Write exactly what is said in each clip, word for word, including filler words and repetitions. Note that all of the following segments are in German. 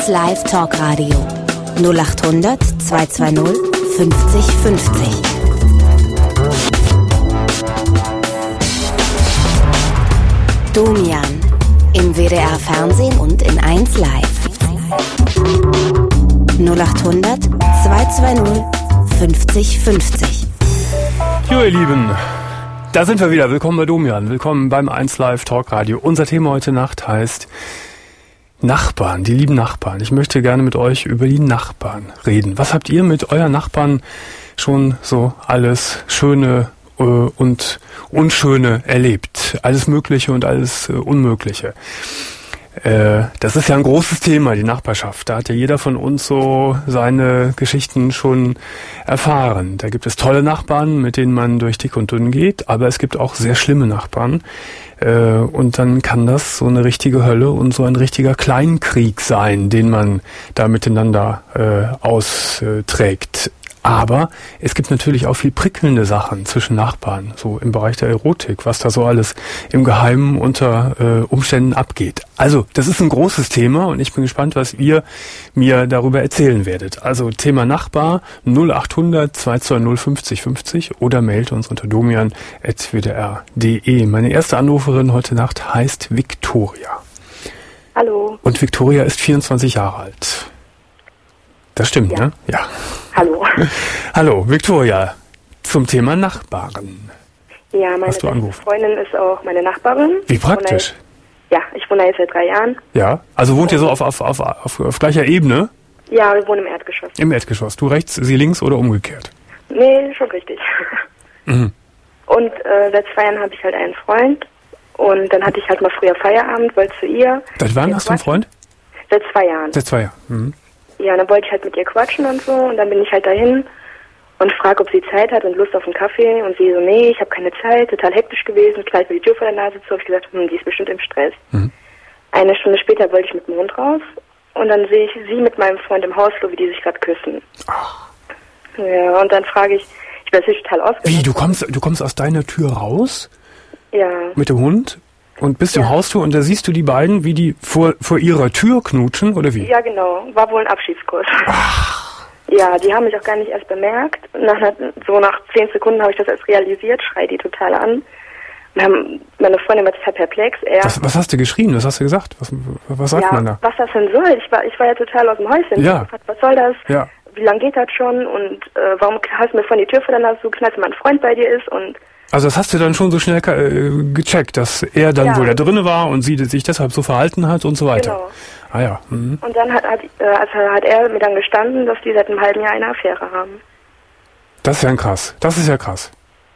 eins Live Talkradio null acht hundert zweihundertzweißig fünfzig fünfzig. Domian im W D R Fernsehen und in eins Live. null acht hundert zweihundertzweißig fünfzig fünfzig. Jo, ihr Lieben, da sind wir wieder. Willkommen bei Domian. Willkommen beim eins Live Talkradio. Unser Thema heute Nacht heißt Nachbarn, die lieben Nachbarn. Ich möchte gerne mit euch über die Nachbarn reden. Was habt ihr mit euren Nachbarn schon so alles Schöne äh, und Unschöne erlebt? Alles Mögliche und alles äh, Unmögliche. Äh, das ist ja ein großes Thema, die Nachbarschaft. Da hat ja jeder von uns so seine Geschichten schon erfahren. Da gibt es tolle Nachbarn, mit denen man durch dick und dünn geht, aber es gibt auch sehr schlimme Nachbarn. Äh, und dann kann das so eine richtige Hölle und so ein richtiger Kleinkrieg sein, den man da miteinander äh, austrägt. Aber es gibt natürlich auch viel prickelnde Sachen zwischen Nachbarn, so im Bereich der Erotik, was da so alles im Geheimen unter äh, Umständen abgeht. Also, das ist ein großes Thema und ich bin gespannt, was ihr mir darüber erzählen werdet. Also, Thema Nachbar null acht hundert zweihundertzweißig fünfzig fünfzig oder mailt uns unter domian at w d r punkt d e. Meine erste Anruferin heute Nacht heißt Victoria. Hallo. Und Victoria ist vierundzwanzig Jahre alt. Das stimmt, ja. Ne? Ja. Hallo. Hallo, Victoria. Zum Thema Nachbarn. Ja, meine beste Freundin ist auch meine Nachbarin. Wie praktisch. Ich ja, ich wohne jetzt seit drei Jahren. Ja, also wohnt ihr so auf, auf, auf, auf, auf gleicher Ebene? Ja, wir wohnen im Erdgeschoss. Im Erdgeschoss. Du rechts, sie links oder umgekehrt? Nee, schon richtig. Mhm. Und äh, seit zwei Jahren habe ich halt einen Freund. Und dann hatte ich halt mal früher Feierabend, wollte zu ihr. Seit wann hast du einen Freund? Seit zwei Jahren. Seit zwei Jahren. Mhm. Ja, dann wollte ich halt mit ihr quatschen und so und dann bin ich halt dahin und frage, ob sie Zeit hat und Lust auf einen Kaffee und sie so, nee, ich habe keine Zeit, total hektisch gewesen, knallt mir die Tür vor der Nase zu, habe ich gesagt, hm, die ist bestimmt im Stress. Mhm. Eine Stunde später wollte ich mit dem Hund raus und dann sehe ich sie mit meinem Freund im Hausflur, wie die sich gerade küssen. Ach. Ja, und dann frage ich, ich bin natürlich total ausgelacht. Wie, du kommst, du kommst aus deiner Tür raus? Ja. Mit dem Hund? Und bist ja. im Hausflur und da siehst du die beiden, wie die vor, vor ihrer Tür knutschen, oder wie? Ja, genau. War wohl ein Abschiedskurs. Ach. Ja, die haben mich auch gar nicht erst bemerkt. Nach einer, so nach zehn Sekunden habe ich das erst realisiert, schrei die total an. Wir haben, meine Freundin war total perplex. Er, was, was hast du geschrien? Was hast du gesagt? Was, was sagt ja, man da? Was das denn soll? Ich war, ich war ja total aus dem Häuschen. Ja. Ich hab gefragt, was soll das? Ja. Wie lange geht das schon? Und äh, warum hast du mir von die Tür vor der Nase geknallt, wenn mein Freund bei dir ist? Und also das hast du dann schon so schnell äh, gecheckt, dass er dann ja. wohl da drinne war und sie sich deshalb so verhalten hat und so weiter. Genau. Ah ja. Mhm. Und dann hat, hat, äh, also hat er mir dann gestanden, dass die seit einem halben Jahr eine Affäre haben. Das ist ja krass. Das ist ja krass.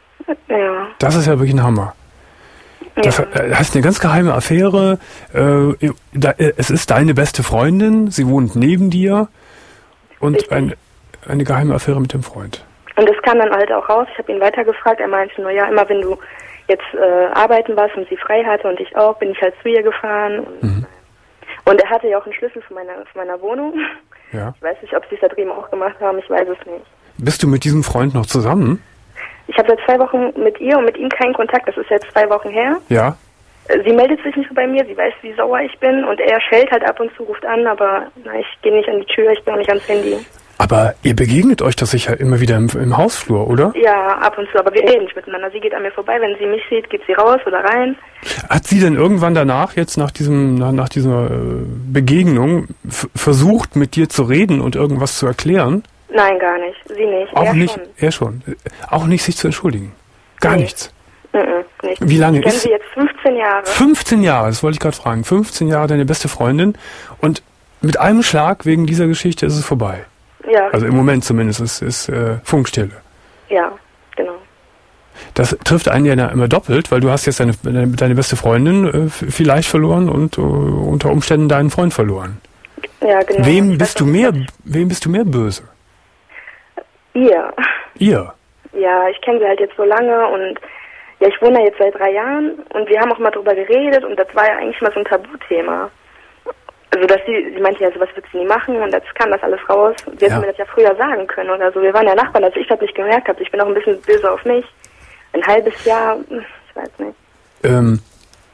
Ja. Das ist ja wirklich ein Hammer. Das ja. äh, heißt eine ganz geheime Affäre. Äh, da, äh, es ist deine beste Freundin, sie wohnt neben dir und ein, eine geheime Affäre mit dem Freund. Und das kam dann halt auch raus. Ich habe ihn weitergefragt. Er meinte nur, ja, immer wenn du jetzt äh, arbeiten warst und sie frei hatte und ich auch, bin ich halt zu ihr gefahren. Und, mhm. und er hatte ja auch einen Schlüssel von meiner, von meiner Wohnung. Ja. Ich weiß nicht, ob sie es da drüben auch gemacht haben. Ich weiß es nicht. Bist du mit diesem Freund noch zusammen? Ich habe seit zwei Wochen mit ihr und mit ihm keinen Kontakt. Das ist jetzt zwei Wochen her. Ja. Sie meldet sich nicht so bei mir. Sie weiß, wie sauer ich bin. Und er schellt halt ab und zu, ruft an. Aber na, ich gehe nicht an die Tür. Ich gehe auch nicht ans Handy. Aber ihr begegnet euch das sicher immer wieder im, im Hausflur, oder? Ja, ab und zu, aber wir reden nicht miteinander. Sie geht an mir vorbei, wenn sie mich sieht, geht sie raus oder rein. Hat sie denn irgendwann danach, jetzt nach diesem, nach, nach dieser äh, Begegnung, f- versucht, mit dir zu reden und irgendwas zu erklären? Nein, gar nicht. Sie nicht. Auch er nicht, schon. Er schon. Auch nicht sich zu entschuldigen. Gar nee. nichts. Mm-mm, nicht. Wie lange ich ist sie jetzt fünfzehn Jahre. fünfzehn Jahre, das wollte ich gerade fragen. fünfzehn Jahre deine beste Freundin und mit einem Schlag wegen dieser Geschichte ist es vorbei. Ja. Also im Moment zumindest ist, ist äh, Funkstille. Ja, genau. Das trifft einen ja immer doppelt, weil du hast jetzt deine, deine, deine beste Freundin äh, vielleicht verloren und äh, unter Umständen deinen Freund verloren. Ja, genau. Wem ich bist weiß, du mehr, wem bist du mehr böse? Ihr. Ihr? Ja, ich kenne sie halt jetzt so lange und ja, ich wohne ja jetzt seit drei Jahren und wir haben auch mal drüber geredet und das war ja eigentlich mal so ein Tabuthema. Also, dass sie, sie meinte ja, sowas wird sie nie machen und jetzt kam das alles raus. Sie hätten ja. mir das ja früher sagen können oder so. Wir waren ja Nachbarn, dass ich das nicht gemerkt habe. Ich bin auch ein bisschen böse auf mich. Ein halbes Jahr, ich weiß nicht. Ähm,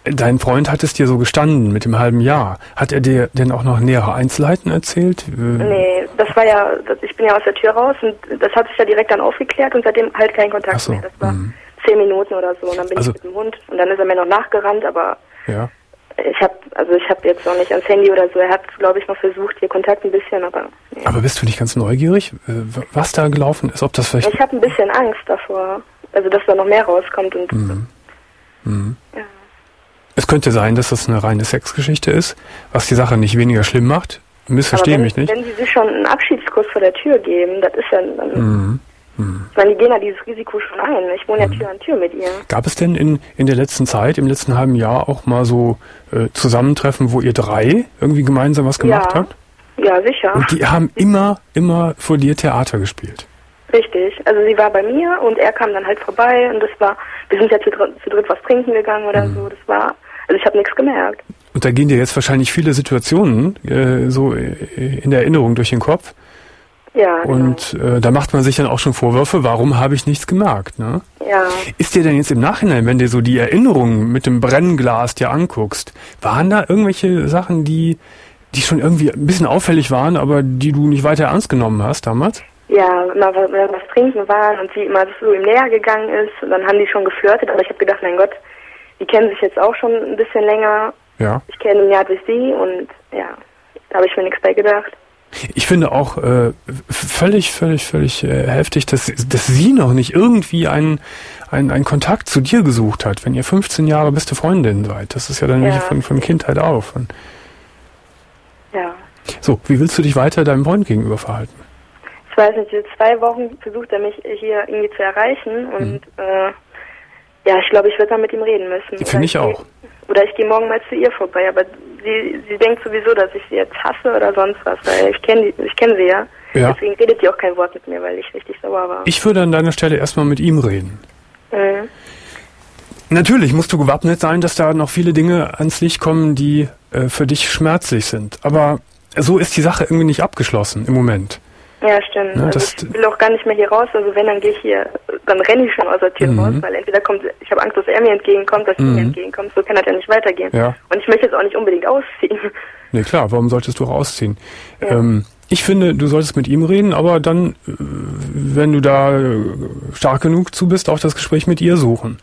dein Freund hat es dir so gestanden mit dem halben Jahr. Hat er dir denn auch noch nähere Einzelheiten erzählt? Nee, das war ja, das, ich bin ja aus der Tür raus und das hat sich ja direkt dann aufgeklärt und seitdem halt kein Kontakt so, mehr. Das war mh. zehn Minuten oder so und dann bin also, ich mit dem Hund und dann ist er mir noch nachgerannt, aber ja. ich habe also ich habe jetzt noch nicht ans Handy oder so. Er hat, glaube ich, noch versucht, hier Kontakt ein bisschen, aber... Nee. Aber bist du nicht ganz neugierig, was da gelaufen ist? Ob das vielleicht... Ich habe ein bisschen Angst davor, also dass da noch mehr rauskommt und... Mhm. Mhm. Ja. Es könnte sein, dass das eine reine Sexgeschichte ist, was die Sache nicht weniger schlimm macht. Missverstehe mich nicht. Wenn sie sich schon einen Abschiedskuss vor der Tür geben, das ist ja dann... Mhm. Mhm. Ich meine, die gehen ja dieses Risiko schon ein. Ich wohne ja mhm. Tür an Tür mit ihr. Gab es denn in, in der letzten Zeit, im letzten halben Jahr auch mal so äh, Zusammentreffen, wo ihr drei irgendwie gemeinsam was gemacht ja. habt? Ja, sicher. Und die haben immer, immer vor dir Theater gespielt? Richtig. Also sie war bei mir und er kam dann halt vorbei und das war... Wir sind ja zu, zu dritt was trinken gegangen oder mhm. so. Das war... Also ich habe nichts gemerkt. Und da gehen dir jetzt wahrscheinlich viele Situationen äh, so in der Erinnerung durch den Kopf. Ja, genau. Und äh, da macht man sich dann auch schon Vorwürfe, warum habe ich nichts gemerkt, ne? Ja. Ist dir denn jetzt im Nachhinein, wenn du so die Erinnerungen mit dem Brennglas dir anguckst, waren da irgendwelche Sachen, die, die schon irgendwie ein bisschen auffällig waren, aber die du nicht weiter ernst genommen hast damals? Ja, immer was, was trinken waren und sie immer so ihm näher gegangen ist und dann haben die schon geflirtet, aber ich habe gedacht, mein Gott, die kennen sich jetzt auch schon ein bisschen länger. Ja. Ich kenne ihn ja durch sie und ja, da habe ich mir nichts bei gedacht. Ich finde auch äh, völlig, völlig, völlig äh, heftig, dass, dass sie noch nicht irgendwie einen, einen, einen Kontakt zu dir gesucht hat, wenn ihr fünfzehn Jahre beste Freundin seid. Das ist ja dann ja. wirklich von, von Kindheit auf. Und ja. So, wie willst du dich weiter deinem Freund gegenüber verhalten? Ich weiß nicht, zwei Wochen versucht er mich hier irgendwie zu erreichen und mhm. äh, ja, ich glaube, ich würde mal mit ihm reden müssen. Finde ich auch. Oder ich gehe morgen mal zu ihr vorbei, aber sie, sie denkt sowieso, dass ich sie jetzt hasse oder sonst was, weil ich kenne ich kenn sie ja. ja. Deswegen redet sie auch kein Wort mit mir, weil ich richtig sauer war. Ich würde an deiner Stelle erstmal mit ihm reden. Mhm. Natürlich musst du gewappnet sein, dass da noch viele Dinge ans Licht kommen, die äh, für dich schmerzlich sind. Aber so ist die Sache irgendwie nicht abgeschlossen im Moment. Ja, stimmt. Ja, also ich will auch gar nicht mehr hier raus. Also wenn, dann gehe ich hier, dann renne ich schon aus der Tür mhm. raus, weil entweder kommt, ich habe Angst, dass er mir entgegenkommt, dass mhm. sie mir entgegenkommt. So kann das ja nicht weitergehen. Ja. Und ich möchte jetzt auch nicht unbedingt ausziehen. Nee, klar, warum solltest du auch ausziehen? Ja. Ähm, ich finde, du solltest mit ihm reden, aber dann, wenn du da stark genug zu bist, auch das Gespräch mit ihr suchen.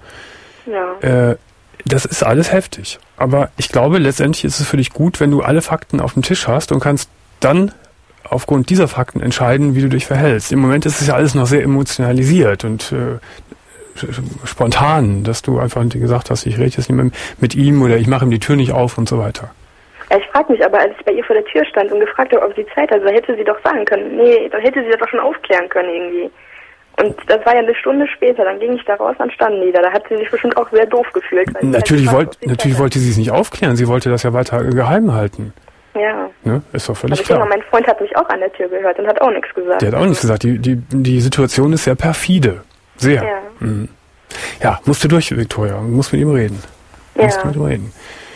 Ja. Äh, das ist alles heftig. Aber ich glaube, letztendlich ist es für dich gut, wenn du alle Fakten auf dem Tisch hast und kannst dann aufgrund dieser Fakten entscheiden, wie du dich verhältst. Im Moment ist es ja alles noch sehr emotionalisiert und äh, spontan, dass du einfach gesagt hast, ich rede jetzt nicht mehr mit ihm oder ich mache ihm die Tür nicht auf und so weiter. Ja, ich frage mich aber, als ich bei ihr vor der Tür stand und gefragt habe, ob sie Zeit hat, also hätte sie doch sagen können, nee, dann hätte sie das doch schon aufklären können irgendwie. Und das war ja eine Stunde später, dann ging ich da raus, dann standen die da. Da hat sie sich bestimmt auch sehr doof gefühlt. Weil natürlich halt wollt, natürlich wollte sie es nicht aufklären, sie wollte das ja weiter geheim halten. Ja. Ne? Ist doch völlig aber klar. Denke, mein Freund hat mich auch an der Tür gehört und hat auch nichts gesagt. Der hat auch nichts gesagt. Die, die, die Situation ist sehr perfide. Sehr. Ja. Mhm. Ja, musst du durch, Viktoria. Du musst mit ihm reden. Ja. Musst mit ihm reden.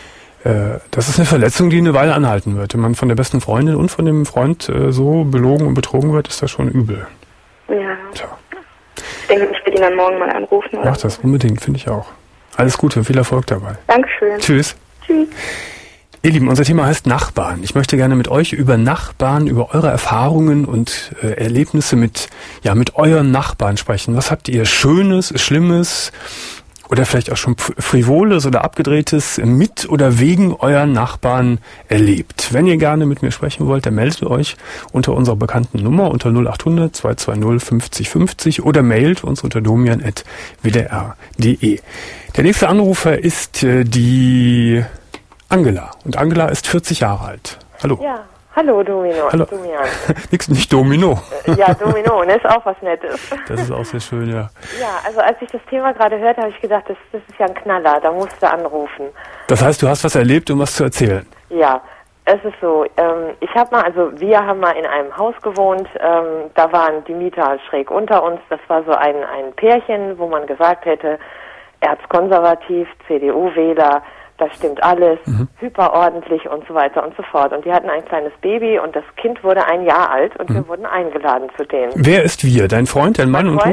Äh, das ist eine Verletzung, die eine Weile anhalten wird. Wenn man von der besten Freundin und von dem Freund äh, so belogen und betrogen wird, ist das schon übel. Ja. Tja. Ich denke, ich werde ihn dann morgen mal anrufen. Oder? Mach das unbedingt, finde ich auch. Alles Gute, viel Erfolg dabei. Dankeschön. Tschüss. Tschüss. Ihr Lieben, unser Thema heißt Nachbarn. Ich möchte gerne mit euch über Nachbarn, über eure Erfahrungen und äh, Erlebnisse mit, ja, mit euren Nachbarn sprechen. Was habt ihr Schönes, Schlimmes oder vielleicht auch schon Frivoles oder Abgedrehtes mit oder wegen euren Nachbarn erlebt? Wenn ihr gerne mit mir sprechen wollt, dann meldet euch unter unserer bekannten Nummer unter null acht hundert zwei zwei null fünfzig fünfzig oder mailt uns unter domian at w d r punkt d e. Der nächste Anrufer ist äh, die Angela. Und Angela ist vierzig Jahre alt. Hallo. Ja, hallo Domino. Hallo. Domian. Nix, nicht Domino. Ja, Domino, ne, ist auch was Nettes. Das ist auch sehr schön, ja. Ja, also als ich das Thema gerade hörte, habe ich gedacht, das, das ist ja ein Knaller, da musst du anrufen. Das heißt, du hast was erlebt, um was zu erzählen? Ja, es ist so, ähm, ich habe mal, also wir haben mal in einem Haus gewohnt, ähm, da waren die Mieter schräg unter uns, das war so ein, ein Pärchen, wo man gesagt hätte, erzkonservativ, C D U-Wähler, das stimmt alles, mhm. hyperordentlich und so weiter und so fort. Und die hatten ein kleines Baby und das Kind wurde ein Jahr alt und mhm. wir wurden eingeladen zu denen. Wer ist wir? Dein Freund, dein Mann mein Freund, und du?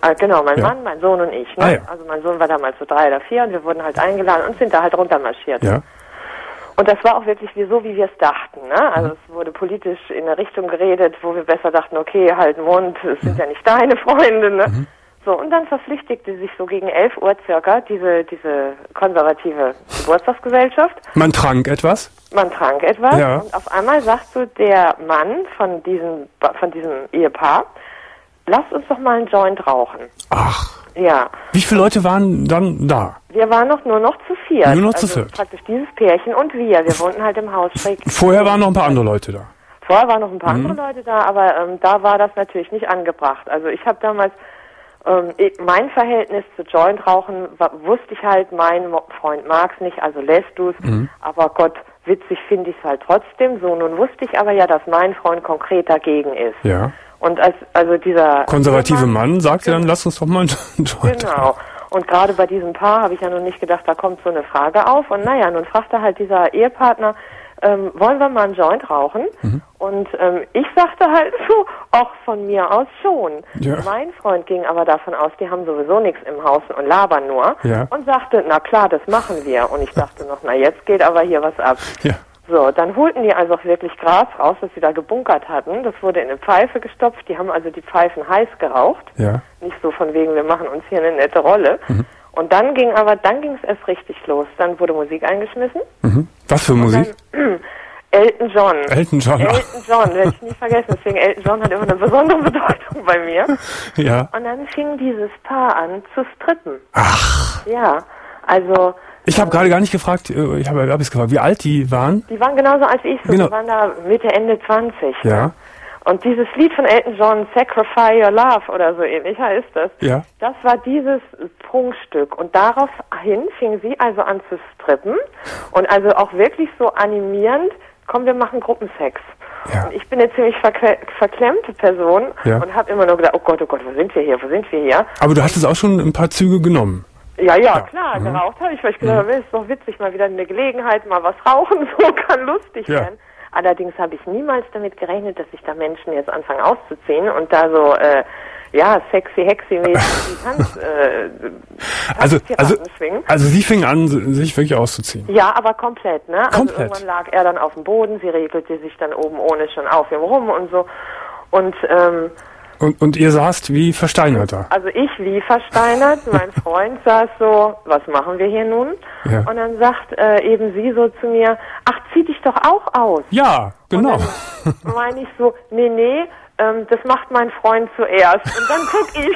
äh, genau, mein Ja. Mann, mein Sohn und ich. Ne? Ah, ja. Also mein Sohn war damals so drei oder vier und wir wurden halt eingeladen und sind da halt runtermarschiert. Ja. Und das war auch wirklich wie so, wie wir es dachten. Ne? Also mhm. es wurde politisch in eine Richtung geredet, wo wir besser dachten, okay, halt Mund, es sind mhm. ja nicht deine Freunde. Ne? Mhm. So, und dann verpflichtigte sich so gegen elf Uhr circa diese, diese konservative Geburtstagsgesellschaft. Man trank etwas? Man trank etwas Ja. und auf einmal sagt so der Mann von diesem, von diesem Ehepaar, lasst uns doch mal einen Joint rauchen. Ach. Ja. Wie viele Leute waren dann da? Wir waren noch nur noch zu viert. Nur noch zu also viert. Praktisch dieses Pärchen und wir. Wir wohnten halt im Haus schräg. Vorher waren noch ein paar andere Leute da. Vorher waren noch ein paar Mhm. andere Leute da, aber ähm, da war das natürlich nicht angebracht. Also ich habe damals, ähm, ich, mein Verhältnis zu Jointrauchen, war, wusste ich halt, mein Mo- Freund mag's nicht, also lässt du's. Mhm. Aber Gott, witzig finde ich es halt trotzdem. So, nun wusste ich aber ja, dass mein Freund konkret dagegen ist. Ja. Und als, also dieser Konservative Mann, Mann sagte dann, lass uns doch mal einen Joint Genau. rauchen. Und gerade bei diesem Paar habe ich ja noch nicht gedacht, da kommt so eine Frage auf. Und naja, nun fragte halt dieser Ehepartner, ähm, wollen wir mal einen Joint rauchen? Mhm. Und ähm, ich sagte halt so, auch von mir aus schon. Ja. Mein Freund ging aber davon aus, die haben sowieso nichts im Haus und labern nur. Ja. Und sagte, na klar, das machen wir. Und ich dachte noch, na jetzt geht aber hier was ab. Ja. So, dann holten die also auch wirklich Gras raus, das sie da gebunkert hatten. Das wurde in eine Pfeife gestopft. Die haben also die Pfeifen heiß geraucht. Ja. Nicht so von wegen, wir machen uns hier eine nette Rolle. Mhm. Und dann ging aber, dann ging es erst richtig los. Dann wurde Musik eingeschmissen. Mhm. Was für Musik? Dann, Elton John. Elton John. Elton John, werde ich nie vergessen. Deswegen, Elton John hat immer eine besondere Bedeutung bei mir. Ja. Und dann fing dieses Paar an zu strippen. Ach. Ja, also... Ich habe gerade gar nicht gefragt, ich habe hab es gefragt, wie alt die waren? Die waren genauso alt wie ich, so Genau. die waren da Mitte, Ende zwanzig. Ja. Ne? Und dieses Lied von Elton John, Sacrifice Your Love oder so ähnlich heißt das, Ja. das war dieses Prunkstück. Und daraufhin fing sie also an zu strippen und also auch wirklich so animierend, komm, wir machen Gruppensex. Ja. Und ich bin eine ziemlich verkle- verklemmte Person Ja. und habe immer nur gedacht, oh Gott, oh Gott, wo sind wir hier, wo sind wir hier? Aber du hattest auch schon ein paar Züge genommen. Ja, ja, Ja. klar, Mhm. geraucht habe ich, weil ich gedacht habe, ist doch witzig, mal wieder eine Gelegenheit, mal was rauchen, so kann lustig Ja. werden. Allerdings habe ich niemals damit gerechnet, dass sich da Menschen jetzt anfangen auszuziehen und da so, äh, ja, sexy, hexy-mäßig die Tanz, äh, Also, also, Tanzpiraten schwingen. also sie fing an, sich wirklich auszuziehen. Ja, aber komplett, ne? Also Komplett. irgendwann lag er dann auf dem Boden, sie regelte sich dann oben ohne schon auf ihm rum und so. Und, ähm, Und, und ihr saßt wie versteinert da. also ich wie versteinert, mein Freund saß so, was machen wir hier nun? Ja. Und dann sagt äh, eben sie so zu mir, ach, zieh dich doch auch aus. Ja, genau. Und dann meine ich so, nee, nee, ähm, das macht mein Freund zuerst. Und dann guck ich.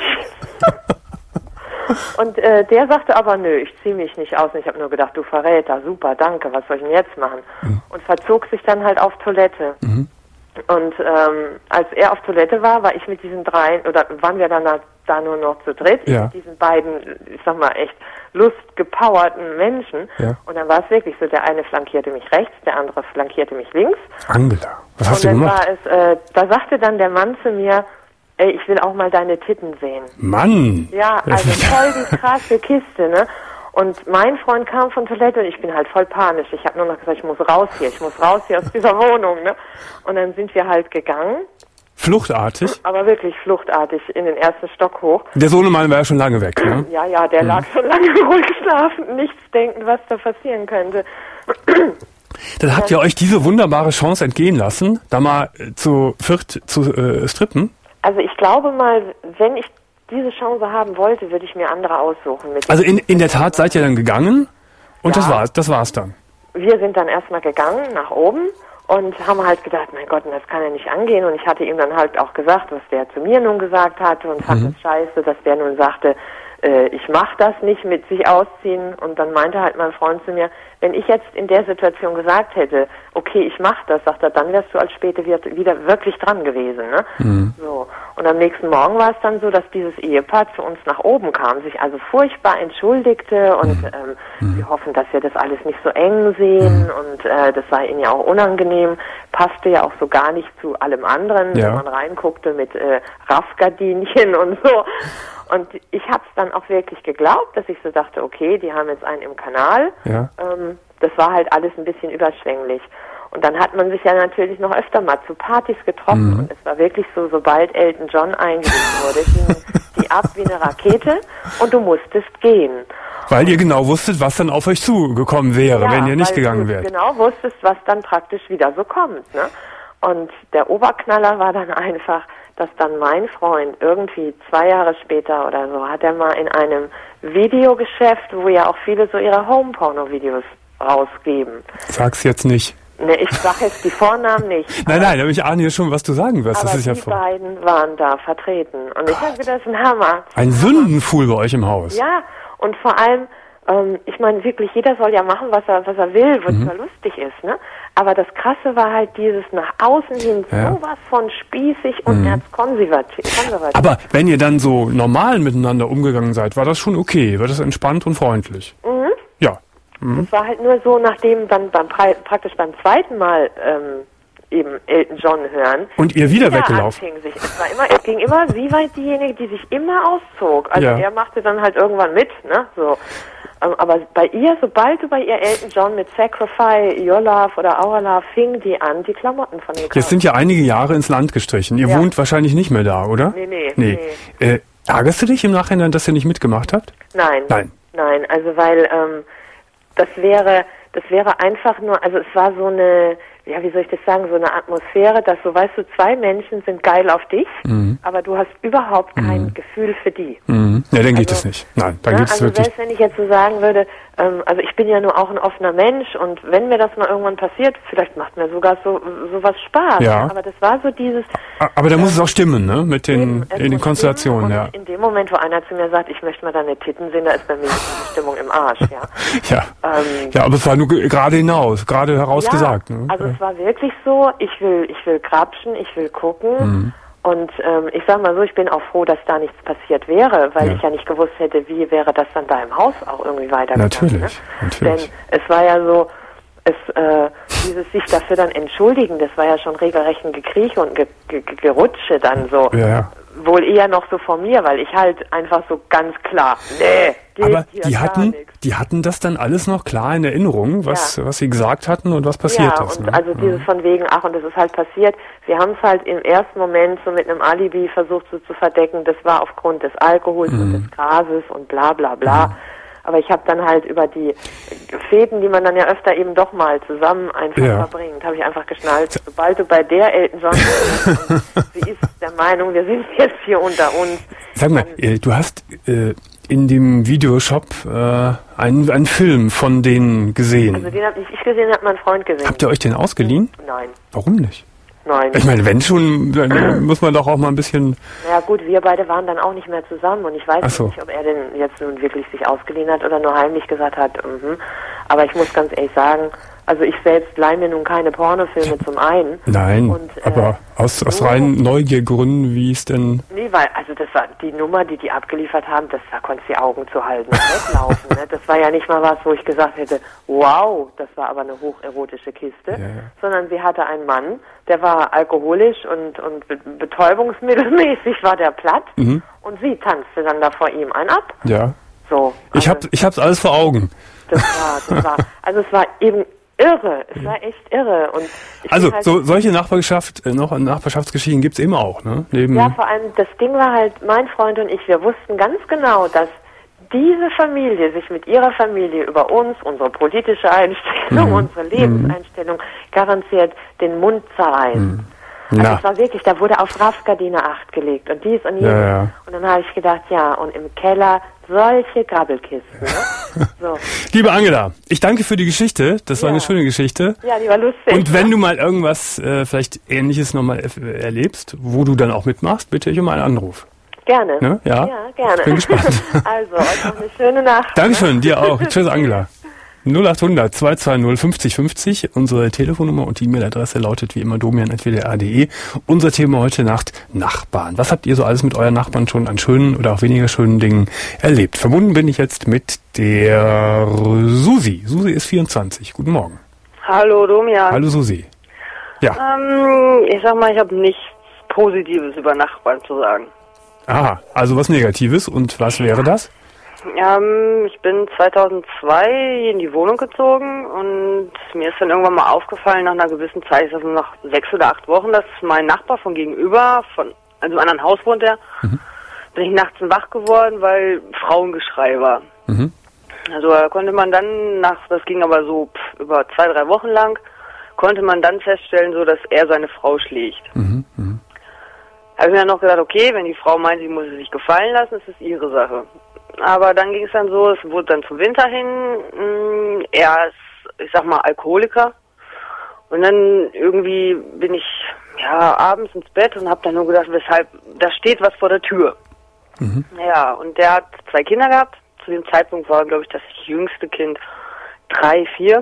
Und äh, der sagte aber, nö, ich zieh mich nicht aus. Und ich habe nur gedacht, du Verräter, super, danke, was soll ich denn jetzt machen? Mhm. Und verzog sich dann halt auf Toilette. Mhm. Und ähm, als er auf Toilette war, war ich mit diesen dreien, oder waren wir dann da, da nur noch zu dritt, Ja. mit diesen beiden, ich sag mal, echt lustgepowerten Menschen. Ja. Und dann war es wirklich so, der eine flankierte mich rechts, der andere flankierte mich links. Angela, was hast Und du dann gemacht? war es, äh, da sagte dann der Mann zu mir, ey, ich will auch mal deine Titten sehen. Mann! Ja, also voll die krasse Kiste, ne? Und mein Freund kam von Toilette und ich bin halt voll panisch. Ich habe nur noch gesagt, ich muss raus hier, ich muss raus hier aus dieser Wohnung, ne? Und dann sind wir halt gegangen, Fluchtartig? aber wirklich fluchtartig in den ersten Stock hoch. Der Sohnemann war ja schon lange weg, ne? Ja, ja, der lag schon lange ruhig geschlafen, nichts denken, was da passieren könnte. Dann habt ihr euch diese wunderbare Chance entgehen lassen, da mal äh, zu viert zu äh, strippen. Also ich glaube mal, wenn ich diese Chance haben wollte, würde ich mir andere aussuchen. Mit Also in, in der Tat seid ihr dann gegangen und Ja. das war's, das war's dann. Wir sind dann erstmal gegangen nach oben und haben halt gedacht, mein Gott, das kann ja nicht angehen. Und ich hatte ihm dann halt auch gesagt, was der zu mir nun gesagt hatte und fand es scheiße, dass der nun sagte, äh, ich mache das nicht mit sich ausziehen. Und dann meinte halt mein Freund zu mir, wenn ich jetzt in der Situation gesagt hätte, okay, ich mache das, sagt er, dann wärst du als später wieder wirklich dran gewesen. Ne? Mhm. So. Und am nächsten Morgen war es dann so, dass dieses Ehepaar zu uns nach oben kam, sich also furchtbar entschuldigte und ähm, Mhm. sie hoffen, dass wir das alles nicht so eng sehen Mhm. und äh, das sei ihnen ja auch unangenehm, passte ja auch so gar nicht zu allem anderen, Ja. wenn man reinguckte mit äh, Raffgardinchen und so. Und ich habe es dann auch wirklich geglaubt, dass ich so dachte, okay, die haben jetzt einen im Kanal. Ja. Ähm, das war halt alles ein bisschen überschwänglich. Und dann hat man sich ja natürlich noch öfter mal zu Partys getroffen. Mhm. Und es war wirklich so, sobald Elton John eingelegt wurde, gingen die wie ab wie eine Rakete und du musstest gehen. Weil ihr genau wusstet, was dann auf euch zugekommen wäre, ja, wenn ihr nicht weil gegangen du wärt. genau wusstest, was dann praktisch wieder so kommt. Ne? Und der Oberknaller war dann einfach, dass dann mein Freund irgendwie zwei Jahre später oder so, hat er mal in einem Videogeschäft, wo ja auch viele so ihre Home-Porno-Videos rausgeben. Sag's jetzt nicht. Ne, ich sag jetzt die Vornamen nicht. Nein, nein, aber ich ahne ja schon, was du sagen wirst. Aber das ist die ja voll. beiden waren da vertreten. Und ich dachte, das ist ein Hammer. Ein Sündenfuhl bei euch im Haus. Ja, und vor allem, ähm, ich meine wirklich, jeder soll ja machen, was er, was er will, was Mhm. er lustig ist, ne? Aber das Krasse war halt dieses nach außen hin Ja. sowas von spießig und Mhm. erzkonservativ. konservativ. Aber wenn ihr dann so normal miteinander umgegangen seid, war das schon okay? War das entspannt und freundlich? Mhm. Ja. Es war halt nur so, nachdem dann beim praktisch beim zweiten Mal ähm, eben Elton John hören. Und ihr wieder weggelaufen? Sich. Es war immer, es ging immer, sie war diejenige, die sich immer auszog. Also Ja. er machte dann halt irgendwann mit, ne? So. Ähm, aber bei ihr, sobald du bei ihr Elton John mit Sacrifice, Your Love oder Our Love, fing die an, die Klamotten von dem Jetzt sind ja einige Jahre ins Land gestrichen. Ihr Ja. wohnt wahrscheinlich nicht mehr da, oder? Nee, nee, nee. Äh, ärgerst du dich im Nachhinein, dass ihr nicht mitgemacht habt? Nein. Nein. Nein, also weil ähm, das wäre, das wäre einfach nur, also es war so eine, ja, wie soll ich das sagen, so eine Atmosphäre, dass so, weißt du, zwei Menschen sind geil auf dich, Mhm. aber du hast überhaupt kein Gefühl für die. Mhm. Ja, dann geht Also, es nicht. Nein, dann Ja, geht es also wirklich. selbst wenn ich jetzt so sagen würde, ähm, also ich bin ja nur auch ein offener Mensch und wenn mir das mal irgendwann passiert, vielleicht macht mir sogar so sowas Spaß. Ja. Aber das war so dieses. Aber da muss es auch stimmen, ne? Mit den, Eben, es in den muss Konstellationen, stimmen. ja. Und in dem Moment, wo einer zu mir sagt, ich möchte mal deine Titten sehen, da ist bei mir die Stimmung im Arsch, ja. Ja. Ähm, Ja, aber es war nur ge- gerade hinaus, gerade herausgesagt. Ja, Ne? also es war wirklich so, ich will, ich will krapschen, ich will gucken. Mhm. Und ähm, ich sag mal so, ich bin auch froh, dass da nichts passiert wäre, weil Ja. ich ja nicht gewusst hätte, wie wäre das dann da im Haus auch irgendwie weitergegangen. Natürlich, ne? natürlich. Denn es war ja so, es, äh, dieses sich dafür dann entschuldigen, das war ja schon regelrecht ein Gekrieche und Ge Ge Ge Gerutsche dann so. Ja, ja. Wohl eher noch so von mir, weil ich halt einfach so ganz klar, nee, geht Aber hier die gar hatten, nix. die hatten das dann alles noch klar in Erinnerung, was, Ja. was sie gesagt hatten und was passiert ja, ist. und Ne? also dieses von wegen, ach, und das ist halt passiert. Wir haben es halt im ersten Moment so mit einem Alibi versucht so zu verdecken, das war aufgrund des Alkohols Mhm. und des Grases und bla bla bla. Mhm. Aber ich habe dann halt über die Fäden, die man dann ja öfter eben doch mal zusammen einfach Ja. verbringt, habe ich einfach geschnallt, sobald du bei der Elton John bist, und sie ist der Meinung, wir sind jetzt hier unter uns. Sag mal, äh, du hast äh, in dem Videoshop äh, einen, einen Film von denen gesehen. Also den habe nicht ich gesehen, hat mein Freund gesehen. Habt ihr euch den ausgeliehen? Nein, Warum nicht? nein. Ich meine, wenn schon, dann muss man doch auch mal ein bisschen... Ja gut, wir beide waren dann auch nicht mehr zusammen und ich weiß Ach so. nicht, ob er denn jetzt nun wirklich sich ausgeliehen hat oder nur heimlich gesagt hat, mhm. Aber ich muss ganz ehrlich sagen, also ich selbst leihe mir nun keine Pornofilme zum einen. Nein, Und, äh, aber aus, aus so- reinen Neugiergründen, wie es denn... Nee, weil, also das war die Nummer, die die abgeliefert haben, das da konntest du die Augen zu halten und weglaufen. Ne? Das war ja nicht mal was, wo ich gesagt hätte, wow, das war aber eine hocherotische Kiste, ja. sondern sie hatte einen Mann, der war alkoholisch und, und be betäubungsmittelmäßig war der platt Mhm. und sie tanzte dann da vor ihm ein ab. Ja. So. Ich also hab, ich hab's alles vor Augen. Das war, das war, also es war eben irre, es war echt irre. Und ich Also, bin halt, so, solche Nachbarschaft, äh, noch Nachbarschaftsgeschichten gibt's eben auch, ne? Neben, ja, vor allem, das Ding war halt, mein Freund und ich, wir wussten ganz genau, dass diese Familie sich mit ihrer Familie über uns, unsere politische Einstellung, Mhm. unsere Lebenseinstellung garantiert den Mund zerreißen. Mhm. Also Na. es war wirklich, da wurde auf Raffgardine acht gelegt und dies und jenes. Ja, ja. Und dann habe ich gedacht, ja, und im Keller solche Grabbelkisten. Ne? So. Liebe Angela, ich danke für die Geschichte. Das war Ja. eine schöne Geschichte. Ja, die war lustig. Und wenn du mal irgendwas äh, vielleicht Ähnliches nochmal äh, erlebst, wo du dann auch mitmachst, bitte ich um einen Anruf. Gerne. Ne? Ja? Ja, gerne. Ich bin gespannt. Also, euch noch eine schöne Nacht. Dankeschön, dir auch. Tschüss, Angela. null acht hundert zwei zwei null fünfzig fünfzig, unsere Telefonnummer und die E-Mail-Adresse lautet wie immer domian at w d r punkt d e. Unser Thema heute Nacht, Nachbarn. Was habt ihr so alles mit euren Nachbarn schon an schönen oder auch weniger schönen Dingen erlebt? Verbunden bin ich jetzt mit der Susi. Susi ist vierundzwanzig. Guten Morgen. Hallo Domian. Hallo Susi. Ja. Ähm, ich sag mal, ich habe nichts Positives über Nachbarn zu sagen. Aha, also was Negatives. Und was wäre das? Ähm, ich bin zweitausendzwei in die Wohnung gezogen und mir ist dann irgendwann mal aufgefallen, nach einer gewissen Zeit, also nach sechs oder acht Wochen, dass mein Nachbar von gegenüber, von, also im anderen Haus wohnt er, Mhm. bin ich nachts wach geworden, weil Frauengeschrei war. Mhm. Also da konnte man dann, nach, das ging aber so pff, über zwei, drei Wochen lang, konnte man dann feststellen, so dass er seine Frau schlägt. Mhm. Mhm. Da habe ich mir dann noch gesagt, okay, wenn die Frau meint, sie muss es sich gefallen lassen, ist es ihre Sache. Aber dann ging es dann so, es wurde dann zum Winter hin, mh, er ist, ich sag mal, Alkoholiker. Und dann irgendwie bin ich ja abends ins Bett und habe dann nur gedacht, weshalb, da steht was vor der Tür. Mhm. Ja, und der hat zwei Kinder gehabt. Zu dem Zeitpunkt war, glaube ich, das jüngste Kind drei, vier.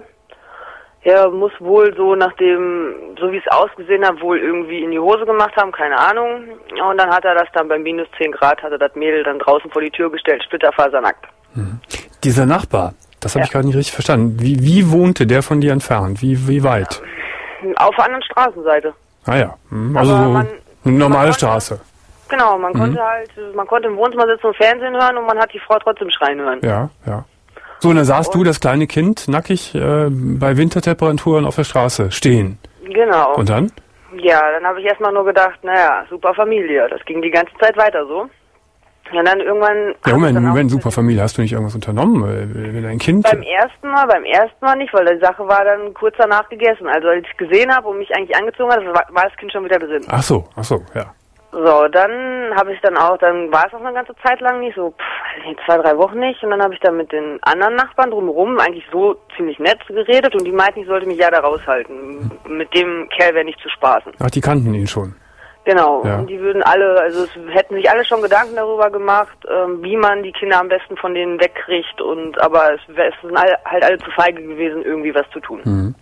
Er muss wohl so nach dem, so wie es ausgesehen hat, wohl irgendwie in die Hose gemacht haben, keine Ahnung. Und dann hat er das dann bei minus zehn Grad, hatte das Mädel dann draußen vor die Tür gestellt, splitterfasernackt. Mhm. Dieser Nachbar, das habe Ja. ich gerade nicht richtig verstanden. Wie, wie wohnte der von dir entfernt? Wie, wie weit? Auf der anderen Straßenseite. Ah ja, mhm. Aber also so man- eine normale man konnte- Straße. Genau, man Mhm. konnte halt, man konnte im Wohnzimmer sitzen und Fernsehen hören und man hat die Frau trotzdem schreien hören. Ja, ja. So, und dann sahst du das kleine Kind nackig äh, bei Wintertemperaturen auf der Straße stehen. Genau. Und dann? Ja, dann habe ich erstmal nur gedacht, naja, super Familie. Das ging die ganze Zeit weiter so. Und dann irgendwann... Ja, hab ich Moment, dann auch- Moment, super Familie. Hast du nicht irgendwas unternommen? Äh, Wenn ein Kind... Beim ersten Mal, beim ersten Mal nicht, weil die Sache war dann kurz danach gegessen. Also als ich gesehen habe und mich eigentlich angezogen hat, war, war das Kind schon wieder drin. Ach so, ach so, ja. So, dann habe ich dann auch, dann war es auch eine ganze Zeit lang nicht, so pff, weiß nicht, zwei, drei Wochen nicht. Und dann habe ich dann mit den anderen Nachbarn drumherum eigentlich so ziemlich nett geredet und die meinten, ich sollte mich ja da raushalten. Mit dem Kerl wäre nicht zu spaßen. Ach, die kannten ihn schon. Genau, Ja. und die würden alle, also es hätten sich alle schon Gedanken darüber gemacht, ähm, wie man die Kinder am besten von denen wegkriegt und aber es, wär- es sind alle, halt alle zu feige gewesen, irgendwie was zu tun. Mhm.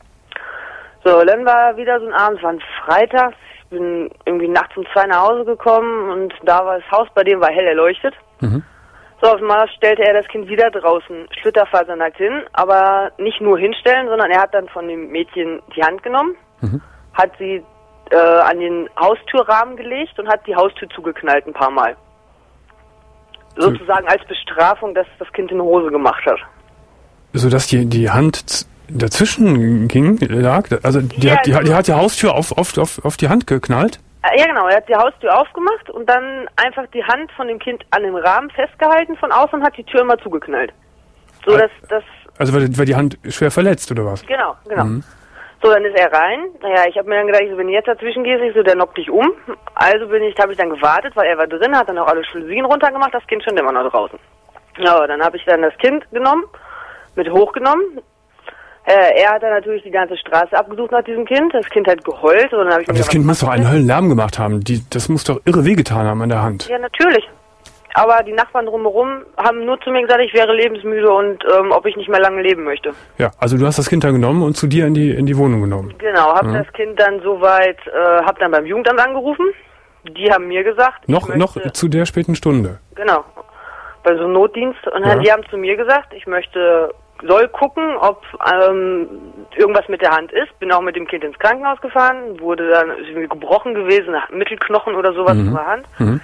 So, dann war wieder so ein Abend, es war ein Freitag, ich bin irgendwie nachts um zwei nach Hause gekommen und da war das Haus, bei dem war hell erleuchtet. Mhm. So, auf einmal stellte er das Kind wieder draußen schlitterfasernackt hin, aber nicht nur hinstellen, sondern er hat dann von dem Mädchen die Hand genommen, Mhm. hat sie äh, an den Haustürrahmen gelegt und hat die Haustür zugeknallt ein paar Mal. Sozusagen als Bestrafung, dass das Kind in die Hose gemacht hat. Sodass die, die Hand z- dazwischen ging, lag? Also die, Ja, hat, die, genau. die hat die Haustür auf, auf, auf, auf die Hand geknallt? Äh, Ja genau, er hat die Haustür aufgemacht und dann einfach die Hand von dem Kind an dem Rahmen festgehalten von außen und hat die Tür immer zugeknallt. So Ah. dass das, Also war, war die Hand schwer verletzt, oder was? genau, genau. Mhm. So, dann ist er rein. Naja, ich habe mir dann gedacht, ich so, wenn du jetzt dazwischen gehst, ich so, der knockt dich um. Also bin ich, habe ich dann gewartet, weil er war drin, hat dann auch alle Jalousien runtergemacht, das Kind stand immer noch draußen. Ja, dann habe ich dann das Kind genommen, mit hochgenommen. Äh, er hat dann natürlich die ganze Straße abgesucht nach diesem Kind. Das Kind hat geheult. Und dann hab ich Aber mir das gedacht, Kind was muss doch macht einen das? Höllenlärm gemacht haben. Die, das muss doch irre wehgetan haben an der Hand. Ja, natürlich. Aber die Nachbarn drumherum haben nur zu mir gesagt, ich wäre lebensmüde und ähm, ob ich nicht mehr lange leben möchte. Ja, also du hast das Kind dann genommen und zu dir in die, in die Wohnung genommen. Genau, habe Mhm. das Kind dann soweit, äh, habe dann beim Jugendamt angerufen. Die haben mir gesagt, Noch, ich noch möchte, zu der späten Stunde. genau, bei so einem Notdienst. Und Ja. die haben zu mir gesagt, ich möchte, soll gucken, ob ähm, irgendwas mit der Hand ist. Bin auch mit dem Kind ins Krankenhaus gefahren, wurde dann ist irgendwie gebrochen gewesen, Mittelknochen oder sowas Mhm. in der Hand. Mhm.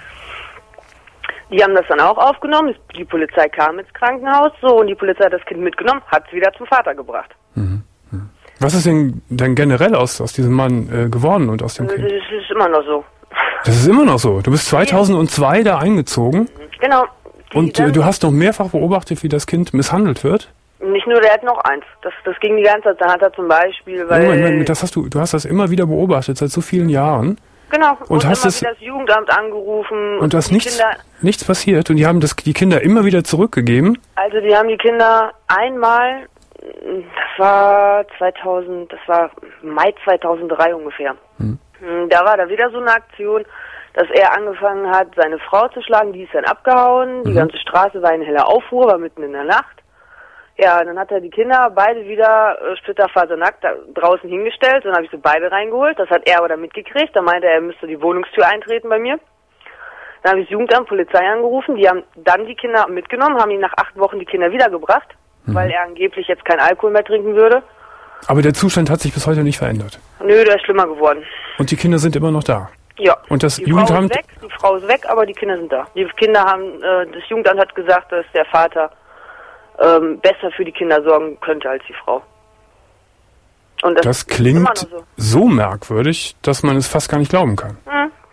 Die haben das dann auch aufgenommen. Die Polizei kam ins Krankenhaus, so, und die Polizei hat das Kind mitgenommen, hat es wieder zum Vater gebracht. Was ist denn dann generell aus, aus diesem Mann äh, geworden und aus dem Das Kind? ist immer noch so. Das ist immer noch so. Du bist zweitausendzwei da eingezogen Genau. Die und äh, dann- du hast noch mehrfach beobachtet, wie das Kind misshandelt wird. Nicht nur, der hat noch eins. Das, das ging die ganze Zeit. Da hat er zum Beispiel, weil... Moment, Moment, das hast du, du hast das immer wieder beobachtet seit so vielen Jahren Genau. Und, hast immer es- wieder das Jugendamt angerufen. und da ist die nichts, Kinder, nichts passiert und die haben das, die Kinder immer wieder zurückgegeben. also die haben die Kinder einmal, das war zweitausend, das war Mai zweitausenddrei ungefähr. Hm. Da war da wieder so eine Aktion, dass er angefangen hat, seine Frau zu schlagen. Die ist dann abgehauen. Die Mhm. ganze Straße war in heller Aufruhr, war mitten in der Nacht. Ja, dann hat er die Kinder beide wieder äh, splitterfasernackt da draußen hingestellt. Dann habe ich sie beide reingeholt. Das hat er aber dann mitgekriegt. Da meinte er, er müsste die Wohnungstür eintreten bei mir. Dann habe ich das Jugendamt, Polizei angerufen. Die haben dann die Kinder mitgenommen, haben ihn nach acht Wochen die Kinder wiedergebracht, Mhm. weil er angeblich jetzt keinen Alkohol mehr trinken würde. Aber der Zustand hat sich bis heute nicht verändert. Nö, der ist schlimmer geworden. Und die Kinder sind immer noch da. Ja. Und das die Frau Jugendamt- ist weg, die Frau ist weg, aber die Kinder sind da. Die Kinder haben, äh, das Jugendamt hat gesagt, dass der Vater ähm, besser für die Kinder sorgen könnte als die Frau. Und das, Das ist immer noch klingt so. so merkwürdig, dass man es fast gar nicht glauben kann. Hm.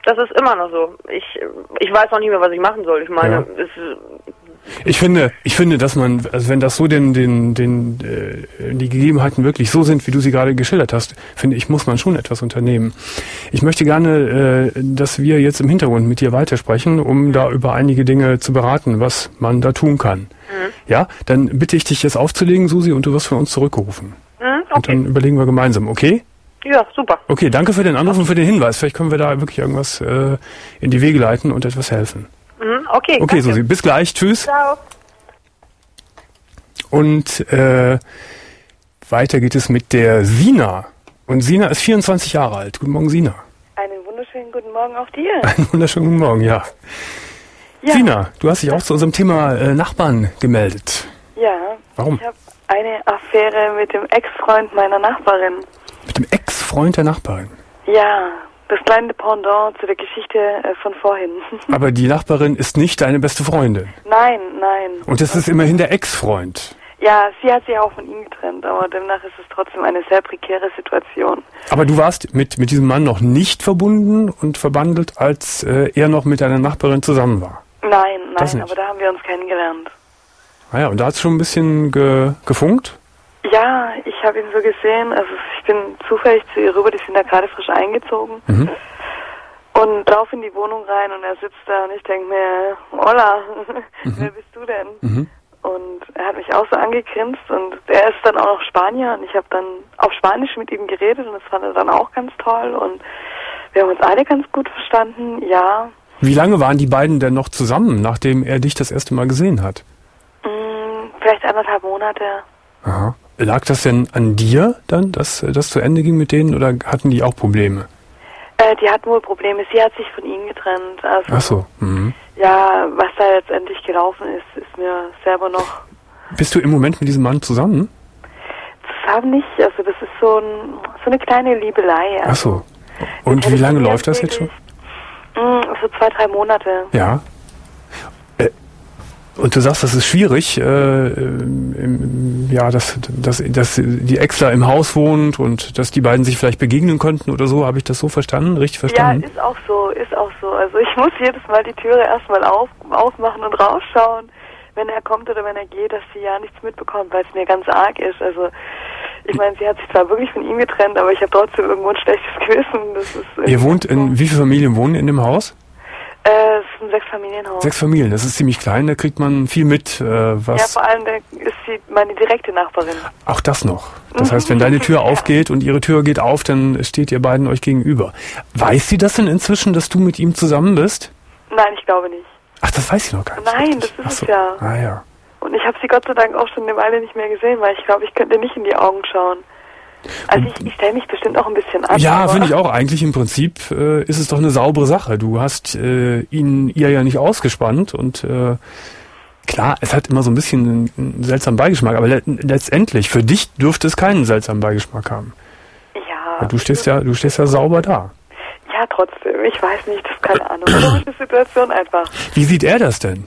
das ist immer noch so. Ich, ich weiß auch nicht mehr, was ich machen soll. Ich meine, Ja. es, Ich finde, ich finde, dass man, also wenn das so den, den, den, äh, die Gegebenheiten wirklich so sind, wie du sie gerade geschildert hast, finde ich, muss man schon etwas unternehmen. Ich möchte gerne, äh, dass wir jetzt im Hintergrund mit dir weitersprechen, um da über einige Dinge zu beraten, was man da tun kann. Mhm. Ja, dann bitte ich dich jetzt aufzulegen, Susi, und du wirst von uns zurückgerufen. mhm, Und okay. dann überlegen wir gemeinsam, okay? Ja, super. Okay, danke für den Anruf und für den Hinweis. Vielleicht können wir da wirklich irgendwas äh, in die Wege leiten und etwas helfen. Mhm, okay. Okay, danke. Susi, bis gleich. Tschüss. Ciao. Und äh, weiter geht es mit der Sina. Und Sina ist vierundzwanzig Jahre alt. Guten Morgen, Sina. Einen wunderschönen guten Morgen auch dir. Einen wunderschönen guten Morgen, ja. Ja. Sina, du hast dich auch zu unserem Thema äh, Nachbarn gemeldet. Ja. Warum? Ich habe eine Affäre mit dem Ex-Freund meiner Nachbarin. Mit dem Ex-Freund der Nachbarin. Ja, das kleine Pendant zu der Geschichte äh, von vorhin. Aber die Nachbarin ist nicht deine beste Freundin. Nein, nein. Und das ist immerhin der Ex-Freund. Ja, sie hat sich auch von ihm getrennt, aber demnach ist es trotzdem eine sehr prekäre Situation. Aber du warst mit, mit diesem Mann noch nicht verbunden und verbandelt, als äh, er noch mit deiner Nachbarin zusammen war. Nein, Das nein, nicht. aber da haben wir uns kennengelernt. Naja, und da hat es schon ein bisschen ge, gefunkt. Ja, ich habe ihn so gesehen, also ich bin zufällig zu ihr rüber, die sind da gerade frisch eingezogen. Mhm. Und laufe in die Wohnung rein und er sitzt da und ich denke mir, hola, wer bist du denn? Mhm. Und er hat mich auch so angegrinst und er ist dann auch noch Spanier und ich habe dann auf Spanisch mit ihm geredet und das fand er dann auch ganz toll und wir haben uns alle ganz gut verstanden, ja. Wie lange waren die beiden denn noch zusammen, nachdem er dich das erste Mal gesehen hat? Mh, vielleicht anderthalb Monate. Aha. Lag das denn an dir dann, dass das zu Ende ging mit denen, oder hatten die auch Probleme? Äh, die hatten wohl Probleme, sie hat sich von ihm getrennt. Also, Ach so. Mhm. ja, was da letztendlich gelaufen ist, ist mir selber noch Bist du im Moment mit diesem Mann zusammen? zusammen nicht. Also das ist so, ein, so eine kleine Liebelei. Ach Also, so. Und wie lange läuft das jetzt schon? Mh, so zwei, drei Monate. Ja. Äh, Und du sagst, das ist schwierig, äh, im, ja, dass, dass, dass die Ex da im Haus wohnt und dass die beiden sich vielleicht begegnen könnten oder so. Habe ich das so verstanden? Richtig verstanden? Ja, ist auch so, ist auch so. Also ich muss jedes Mal die Türe erstmal auf, aufmachen und rausschauen, wenn er kommt oder wenn er geht, dass sie ja nichts mitbekommt, weil es mir ganz arg ist. Also ich meine, sie hat sich zwar wirklich von ihm getrennt, aber ich habe trotzdem irgendwo ein schlechtes Gewissen. Das ist Ihr wohnt in, so. wie viele Familien wohnen in dem Haus? Äh, es ist ein Sechsfamilienhaus. Sechs Familien, das ist ziemlich klein, da kriegt man viel mit, äh, was... Ja, vor allem da ist sie meine direkte Nachbarin. Auch das noch. Das Mhm. heißt, wenn deine Tür Ja. aufgeht und ihre Tür geht auf, dann steht ihr beiden euch gegenüber. Weiß sie das denn inzwischen, dass du mit ihm zusammen bist? Nein, ich glaube nicht. Ach, das weiß sie noch gar nicht. Nein, richtig. das ist Ach es so. ja. Ah ja. Und ich habe sie Gott sei Dank auch schon eine Weile nicht mehr gesehen, weil ich glaube, ich könnte nicht in die Augen schauen. Also ich, ich stelle mich bestimmt auch ein bisschen an. Ja, aber- finde ich auch. Eigentlich im Prinzip äh, ist es doch eine saubere Sache. Du hast äh, ihn ihr ja nicht ausgespannt und äh, klar, es hat immer so ein bisschen einen, einen seltsamen Beigeschmack, aber le letztendlich für dich dürfte es keinen seltsamen Beigeschmack haben. Ja. Weil du stehst ja, du stehst ja sauber da. Ja, trotzdem. Ich weiß nicht, das ist keine Ahnung. Komische Situation einfach. Wie sieht er das denn?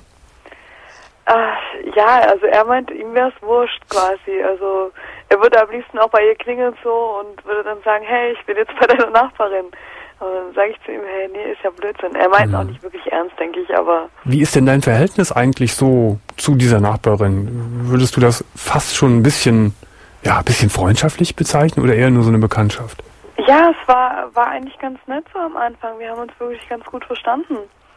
Äh, ja, also er meint, ihm wäre es wurscht quasi. Also er würde am liebsten auch bei ihr klingeln so und würde dann sagen, hey, ich bin jetzt bei deiner Nachbarin. Und dann sage ich zu ihm, hey, nee, ist ja Blödsinn. Er meint Mhm. auch nicht wirklich ernst, denke ich, aber Wie ist denn dein Verhältnis eigentlich so zu dieser Nachbarin? Würdest du das fast schon ein bisschen, ja, ein bisschen freundschaftlich bezeichnen oder eher nur so eine Bekanntschaft? ja, es war, war eigentlich ganz nett so am Anfang. Wir haben uns wirklich ganz gut verstanden.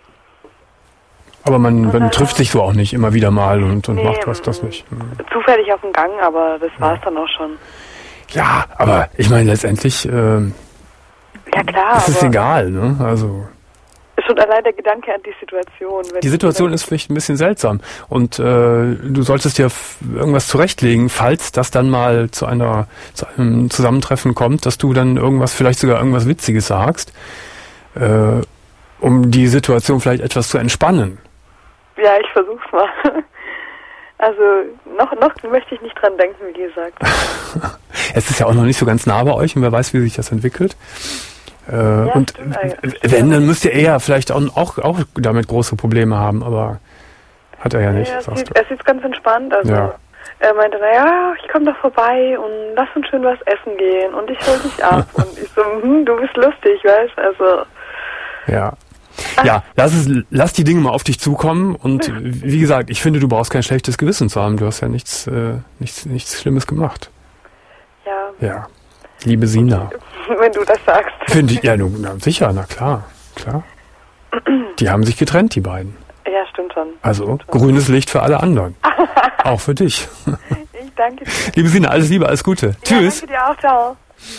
Aber man, man Oder- trifft sich so auch nicht immer wieder mal und, und Nee, macht was, das mm, nicht. Hm. Zufällig auf dem Gang, aber das war es dann auch schon. Ja, aber ich meine letztendlich ähm, Ja klar, ist es aber egal, ne? Also schon allein der Gedanke an die Situation. Wenn die Situation ist vielleicht ein bisschen seltsam und äh, du solltest dir f- irgendwas zurechtlegen, falls das dann mal zu einer zu einem Zusammentreffen kommt, dass du dann irgendwas, vielleicht sogar irgendwas Witziges sagst, äh, um die Situation vielleicht etwas zu entspannen. Ja, ich versuch's mal. Also noch, noch möchte ich nicht dran denken, wie gesagt. Es ist ja auch noch nicht so ganz nah bei euch und wer weiß, wie sich das entwickelt. Äh, und stimmt eigentlich. wenn, dann müsste er ja vielleicht auch, auch, auch damit große Probleme haben, aber hat er ja nicht, Ja, er, sagst sieht, du. er sieht ganz entspannt. Also Ja. er meinte, naja, ich komme doch vorbei und lass uns schön was essen gehen und ich hol dich ab. Und ich so, hm, du bist lustig, weißt also Ja. Ja, lass es, lass die Dinge mal auf dich zukommen und wie gesagt, ich finde, du brauchst kein schlechtes Gewissen zu haben. Du hast ja nichts, äh, nichts, nichts Schlimmes gemacht. Ja. Ja. Liebe Sina. Wenn du das sagst. Finde ich, ja, du, na, sicher, na klar, klar. Die haben sich getrennt, die beiden. Ja, stimmt schon. Also, stimmt schon. Grünes Licht für alle anderen. Auch für dich. Ich danke dir. Liebe Sina, alles Liebe, alles Gute. Ja, Tschüss. danke dir auch, ciao.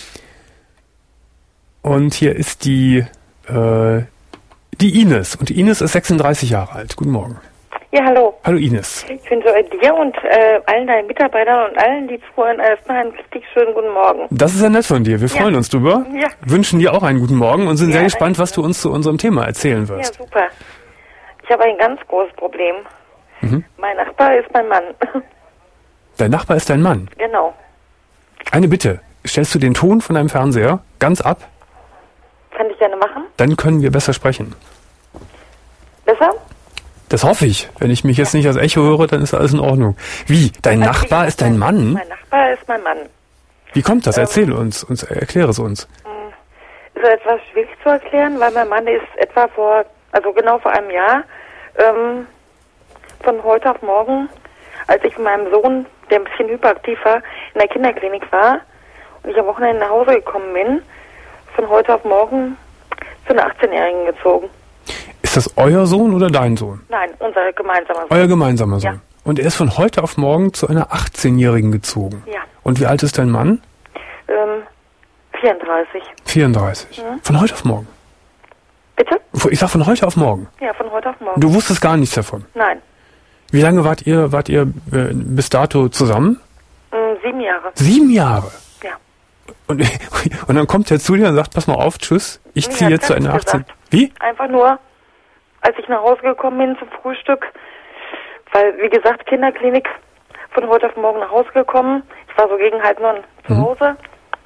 Und hier ist die, äh, die Ines. Und Ines ist sechsunddreißig Jahre alt. Guten Morgen. Ja, hallo. Hallo Ines. Ich wünsche dir und äh, allen deinen Mitarbeitern und allen, die zuhören, erstmal einen richtig schönen guten Morgen. Das ist ja nett von dir. Wir freuen Ja. uns drüber. Ja. Wünschen dir auch einen guten Morgen und sind Ja, sehr gespannt, danke. was du uns zu unserem Thema erzählen Ja, wirst. super. Ich habe ein ganz großes Problem. Mhm. Mein Nachbar ist mein Mann. Dein Nachbar ist dein Mann. Genau. Eine Bitte. Stellst du den Ton von deinem Fernseher ganz ab? Kann ich gerne machen? Dann können wir besser sprechen. Besser? Das hoffe ich. Wenn ich mich jetzt nicht als Echo höre, dann ist alles in Ordnung. Wie? Dein Also, Nachbar wie ist dein gesagt, Mann? Mein Nachbar ist mein Mann. Wie kommt das? Erzähl uns, uns, erkläre es uns. Ist etwas schwierig zu erklären, weil mein Mann ist etwa vor, also genau vor einem Jahr, ähm, von heute auf morgen, als ich mit meinem Sohn, der ein bisschen hyperaktiv war, in der Kinderklinik war und ich am Wochenende nach Hause gekommen bin, von heute auf morgen zu einer achtzehnjährigen gezogen. Ist das euer Sohn oder dein Sohn? Nein, unser gemeinsamer Sohn. Euer gemeinsamer Sohn. Ja. Und er ist von heute auf morgen zu einer achtzehnjährigen gezogen. Ja. Und wie alt ist dein Mann? Ähm, vierunddreißig. vierunddreißig. Mhm. Von heute auf morgen. Bitte? Ich sag von heute auf morgen. Ja, von heute auf morgen. Du wusstest gar nichts davon. Nein, Wie lange wart ihr, wart ihr äh, bis dato zusammen? ähm, sieben Jahre. Sieben Jahre. Ja. Und, und dann kommt er zu dir und sagt, pass mal auf, tschüss, ich Nee, ziehe hat jetzt zu gar einer nichts achtzehn. gesagt. Wie? Einfach nur, als ich nach Hause gekommen bin zum Frühstück, weil, wie gesagt, Kinderklinik, von heute auf morgen nach Hause gekommen. Ich war so gegen halb neun zu Mhm. Hause.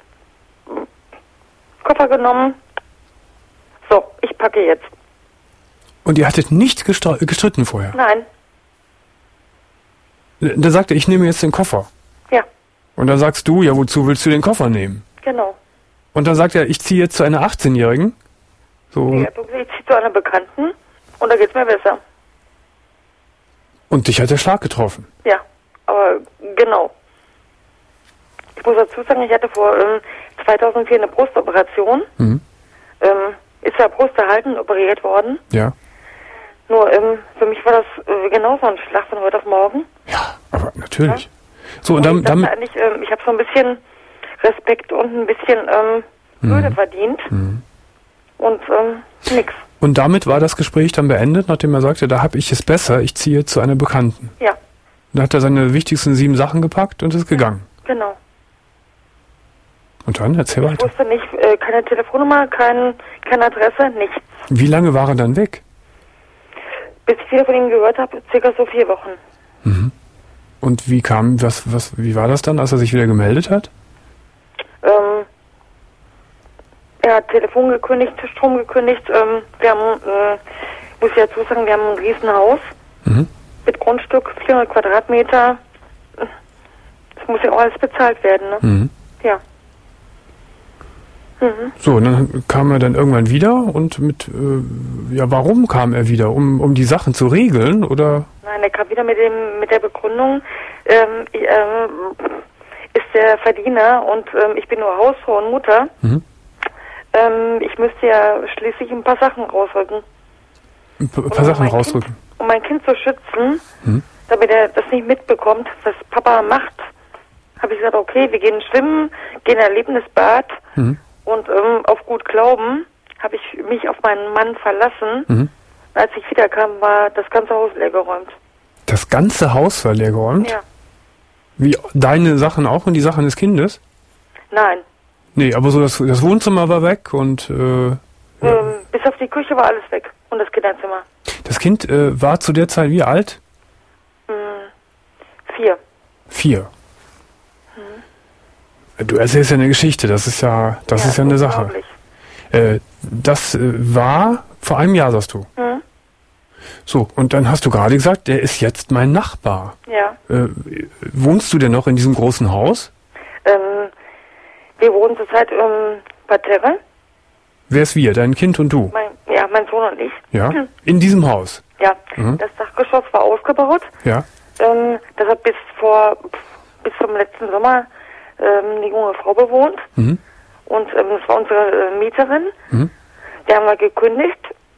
Koffer genommen. So, ich packe jetzt. Und ihr hattet nicht gestra- gestritten vorher. Nein, Da sagt er, ich nehme jetzt den Koffer. ja, Und dann sagst du, ja, wozu willst du den Koffer nehmen? genau. Und dann sagt er, ich ziehe jetzt zu einer achtzehnjährigen. So. Ich ziehe zu einer Bekannten und da geht's mir besser. Und dich hat der Schlag getroffen. Ja, aber genau. Ich muss dazu sagen, ich hatte vor ähm, zweitausendvier eine Brustoperation. Mhm. Ähm, ist ja Brust erhalten, operiert worden. Ja. Nur ähm, für mich war das äh, genauso ein Schlag von heute auf morgen. Ja, aber natürlich. Ja. So, und Und dann, ich dachte damit, eigentlich, ähm, ich habe so ein bisschen Respekt und ein bisschen ähm, Würde verdient. Mhm. Und ähm, nix. und damit war das Gespräch dann beendet, nachdem er sagte, da habe ich es besser, ich ziehe zu einer Bekannten. Ja, Da hat er seine wichtigsten sieben Sachen gepackt und ist gegangen. genau. Und dann, erzähl Ich weiter. wusste nicht, äh, keine Telefonnummer, kein, keine Adresse, nichts. Wie lange war er dann weg? Bis ich wieder von ihm gehört habe, circa so vier Wochen. Und wie kam, was, was, wie war das dann, als er sich wieder gemeldet hat? Ähm, er hat Telefon gekündigt, Strom gekündigt. Ähm, wir haben, äh, muss ich dazu sagen, wir haben ein Riesenhaus Mhm. mit Grundstück, vierhundert Quadratmeter. Das muss ja auch alles bezahlt werden, ne? Mhm. Ja. Mhm. So, und dann kam er dann irgendwann wieder und mit, äh, ja, warum kam er wieder? Um, um die Sachen zu regeln oder? Nein, er kam wieder mit dem mit der Begründung, ähm, ich, ähm, ist der Verdiener und ähm, ich bin nur Hausfrau und Mutter. Mhm. Ähm, ich müsste ja schließlich ein paar Sachen rausrücken. Ein paar Und paar Sachen mein rausrücken. Kind, um mein Kind zu schützen, Mhm. damit er das nicht mitbekommt, was Papa macht, habe ich gesagt, okay, wir gehen schwimmen, gehen in ein Erlebnisbad Mhm. und ähm, auf gut Glauben habe ich mich auf meinen Mann verlassen. Mhm. Als ich wiederkam, war das ganze Haus leergeräumt. Das ganze Haus war leergeräumt? Ja. Wie, deine Sachen auch und die Sachen des Kindes? Nein. Nee, aber so das, das Wohnzimmer war weg und äh, Ähm, bis auf die Küche war alles weg und das Kinderzimmer. das Kind äh, war zu der Zeit wie alt? Hm, vier. Vier. Du erzählst ja eine Geschichte, das ist ja, das ist ja eine Sache. unglaublich. Äh, das äh, war vor einem Jahr, sagst du. Hm? So, und dann hast du gerade gesagt, der ist jetzt mein Nachbar. Ja. Äh, wohnst du denn noch in diesem großen Haus? Ähm, wir wohnen zurzeit im Parterre. Wer ist wir? Dein Kind und du? Mein, ja, mein Sohn und ich. Ja? In diesem Haus? Ja, Mhm. das Dachgeschoss war ausgebaut. Ja. Ähm, das hat bis vor, bis zum letzten Sommer ähm, eine junge Frau bewohnt. Mhm. Und ähm, das war unsere äh, Mieterin. Mhm. Die haben wir gekündigt.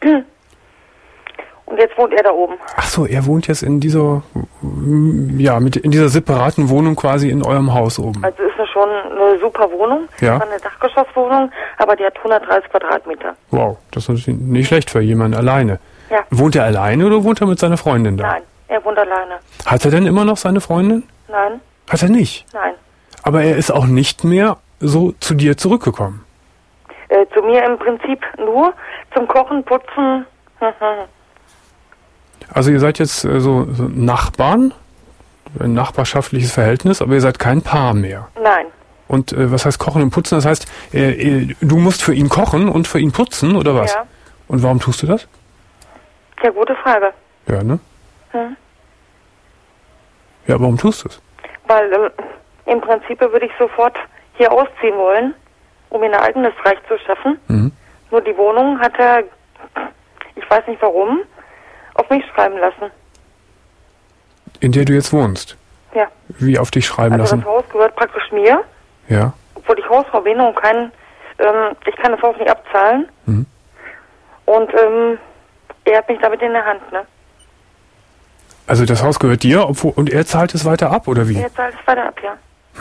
Und jetzt wohnt er da oben. Ach so, er wohnt jetzt in dieser, ja, mit in dieser separaten Wohnung quasi in eurem Haus oben. Also ist das schon eine super Wohnung. Ja. Das war eine Dachgeschosswohnung, aber die hat hundertdreißig Quadratmeter. Wow, das ist natürlich nicht schlecht für jemanden alleine. Ja. Wohnt er alleine oder wohnt er mit seiner Freundin da? Nein, er wohnt alleine. Hat er denn immer noch seine Freundin? Nein, Hat er nicht. nein. Aber er ist auch nicht mehr so zu dir zurückgekommen. Äh, zu mir im Prinzip nur zum Kochen, Putzen. Also ihr seid jetzt äh, so, so Nachbarn, ein nachbarschaftliches Verhältnis, aber ihr seid kein Paar mehr. Nein. Und äh, was heißt kochen und putzen? Das heißt, äh, äh, du musst für ihn kochen und für ihn putzen, oder was? Ja. Und warum tust du das? Ja, gute Frage. Ja, ne? Hm. Ja, warum tust du es? Weil ähm, im Prinzip würde ich sofort hier ausziehen wollen, um mir ein eigenes Reich zu schaffen. Mhm. Nur die Wohnung hat er, ich weiß nicht warum, auf mich schreiben lassen. In der du jetzt wohnst? Ja. Wie auf dich schreiben Also lassen? das Haus gehört praktisch mir, Ja. obwohl ich Hausfrau bin und kein, ähm, ich kann das Haus nicht abzahlen. Mhm. Und ähm, er hat mich damit in der Hand, ne? Also das Haus gehört dir, obwohl, und er zahlt es weiter ab, oder wie? Er zahlt es weiter ab, ja.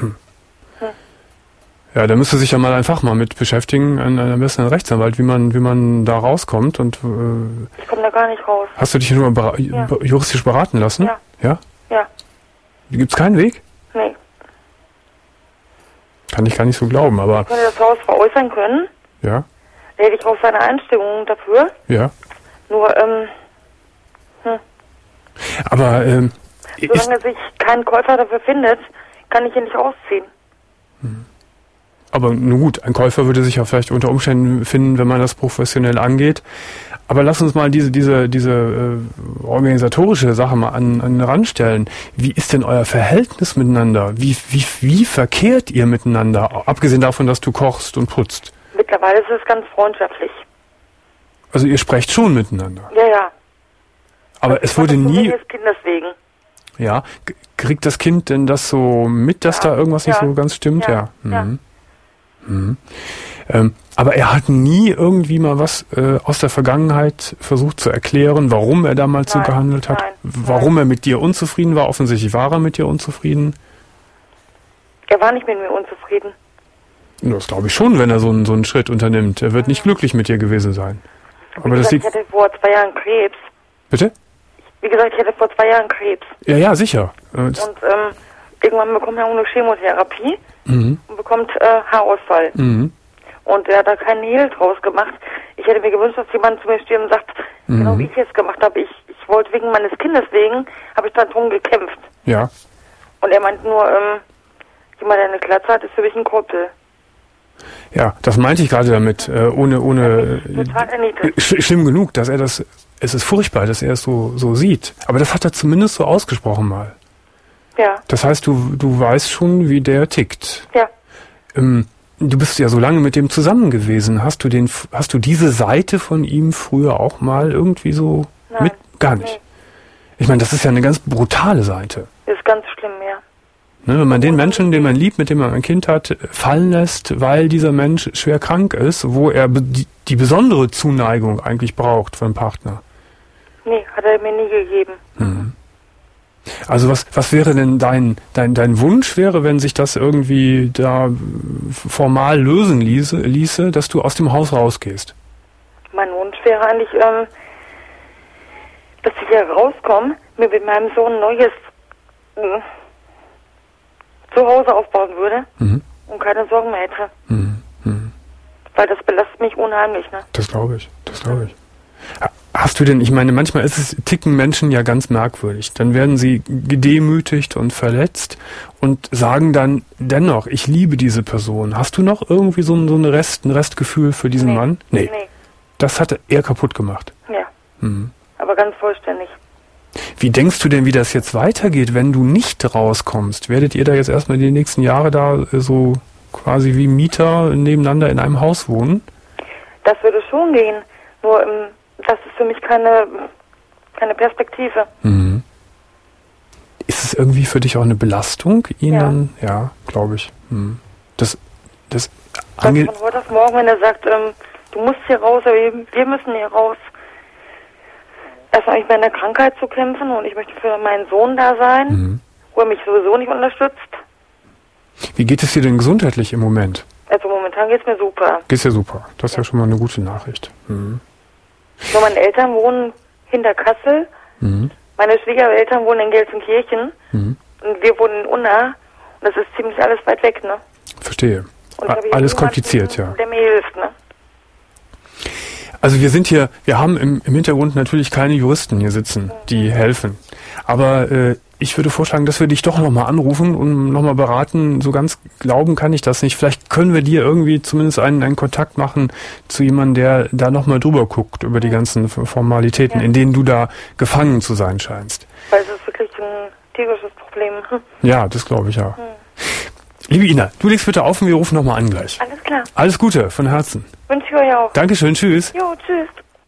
Ja, da müsste sich ja mal ein Fachmann mit beschäftigen, ein, ein, am besten ein Rechtsanwalt, wie man, wie man da rauskommt. Und äh, Ich komme da gar nicht raus. hast du dich schon mal bera Ja. juristisch beraten lassen? Ja. Ja? Ja, Gibt's keinen Weg? nee. Kann ich gar nicht so glauben, aber Ich könnte das Haus veräußern können, ja, da hätte ich auch seine Einstimmung dafür. ja. Nur, ähm, Aber ähm, ist, solange sich kein Käufer dafür findet, kann ich ihn nicht ausziehen. aber nun gut, ein Käufer würde sich ja vielleicht unter Umständen finden, wenn man das professionell angeht. Aber lass uns mal diese diese diese äh, organisatorische Sache mal an, an den Rand stellen. Wie ist denn euer Verhältnis miteinander? Wie wie wie verkehrt ihr miteinander? Abgesehen davon, dass du kochst und putzt. Mittlerweile ist es ganz freundschaftlich. Also ihr sprecht schon miteinander. Ja, ja. Aber es wurde Ich mache das nie, nur wegen des Kindes wegen. ja, k- kriegt das Kind denn das so mit, dass Ja. da irgendwas nicht Ja. so ganz stimmt? Ja. Ja. Ja. Mhm. Mhm. Ähm, aber er hat nie irgendwie mal was äh, aus der Vergangenheit versucht zu erklären, warum er damals so Nein, gehandelt hat, nein, warum er mit dir unzufrieden war. Offensichtlich war er mit dir unzufrieden. Er war nicht mit mir unzufrieden. Das glaube ich schon, wenn er so einen, so einen Schritt unternimmt. Er wird nicht glücklich mit dir gewesen sein. Wie Aber das gesagt, liegt... ich hatte vor zwei Jahren Krebs. Bitte? Wie gesagt, ich hatte vor zwei Jahren Krebs. Ja, ja, sicher. Äh, das- Und ähm, irgendwann bekommt er auch eine Chemotherapie Mhm. und bekommt äh, Haarausfall. Mhm. Und er hat da keinen Hehl draus gemacht. Ich hätte mir gewünscht, dass jemand zu mir steht und sagt, Mhm. genau wie ich es gemacht habe. Ich, ich wollte wegen meines Kindes wegen, habe ich dann drum gekämpft. Ja. Und er meint nur, ähm, jemand, der eine Glatze hat, ist für mich ein Kumpel. Ja, das meinte ich gerade damit, äh, ohne, ohne, Das ist total erniedrigt. äh, sch schlimm genug, dass er das, es ist furchtbar, dass er es so, so sieht. Aber das hat er zumindest so ausgesprochen mal. Ja, Das heißt, du, du weißt schon, wie der tickt. ja. Ähm, du bist ja so lange mit dem zusammen gewesen. Hast du den, f- hast du diese Seite von ihm früher auch mal irgendwie so Nein. mit? Gar nicht. Nee. Ich meine, das ist ja eine ganz brutale Seite. Ist ganz schlimm, ja. Ne, wenn man den Menschen, den man liebt, mit dem man ein Kind hat, fallen lässt, weil dieser Mensch schwer krank ist, wo er be die, die besondere Zuneigung eigentlich braucht von einem Partner. Nee, hat er mir nie gegeben. Also was, was wäre denn dein, dein, dein Wunsch wäre, wenn sich das irgendwie da äh, formal lösen ließe, ließe, dass du aus dem Haus rausgehst? Mein Wunsch wäre eigentlich, ähm, dass ich hier rauskomme, mir mit meinem Sohn ein neues äh, Zuhause aufbauen würde Mhm. und keine Sorgen mehr hätte. Mhm. Mhm. Weil das belastet mich unheimlich, ne? Das glaube ich, das glaube ich. Ha- Hast du denn, ich meine, manchmal ist es, ticken Menschen ja ganz merkwürdig. Dann werden sie gedemütigt und verletzt und sagen dann dennoch, ich liebe diese Person. Hast du noch irgendwie so ein, so ein Rest, ein Restgefühl für diesen Nee. Mann? Nee. Das hat er kaputt gemacht. Ja. Mhm. Aber ganz vollständig. Wie denkst du denn, wie das jetzt weitergeht, wenn du nicht rauskommst? Werdet ihr da jetzt erstmal die nächsten Jahre da äh, so quasi wie Mieter nebeneinander in einem Haus wohnen? Das würde schon gehen. Nur, ähm, das ist für mich keine, keine Perspektive. Mhm. Ist es irgendwie für dich auch eine Belastung, ihn Ja. dann? Ja, glaube ich. Mhm. Das, das, Das ange- von heute auf morgen, wenn er sagt, ähm, du musst hier raus, aber wir, wir müssen hier raus. Erstmal mit meiner Krankheit zu kämpfen und ich möchte für meinen Sohn da sein, Mhm. wo er mich sowieso nicht unterstützt. Wie geht es dir denn gesundheitlich im Moment? Also momentan geht's mir super. Geht's ja super. Das ist ja schon mal eine gute Nachricht. Mhm. Nur meine Eltern wohnen hinter Kassel. Mhm. Meine Schwiegereltern wohnen in Gelsenkirchen. Mhm. Und wir wohnen in Unna. Und das ist ziemlich alles weit weg, ne? Verstehe. Und A- ich habe hier Alles niemanden, kompliziert, ja. der mir hilft, ne? Also wir sind hier, wir haben im, im Hintergrund natürlich keine Juristen hier sitzen, die helfen. Aber äh, ich würde vorschlagen, dass wir dich doch nochmal anrufen und nochmal beraten. So ganz glauben kann ich das nicht. Vielleicht können wir dir irgendwie zumindest einen, einen Kontakt machen zu jemandem, der da nochmal drüber guckt, über die ganzen Formalitäten, Ja. in denen du da gefangen zu sein scheinst. Weil es ist wirklich ein tierisches Problem. Hm. Ja, das glaube ich ja. Liebe Ina, du legst bitte auf und wir rufen nochmal an gleich. Alles klar. Alles Gute von Herzen. Wünsche ich euch auch. Dankeschön, tschüss. Jo, tschüss.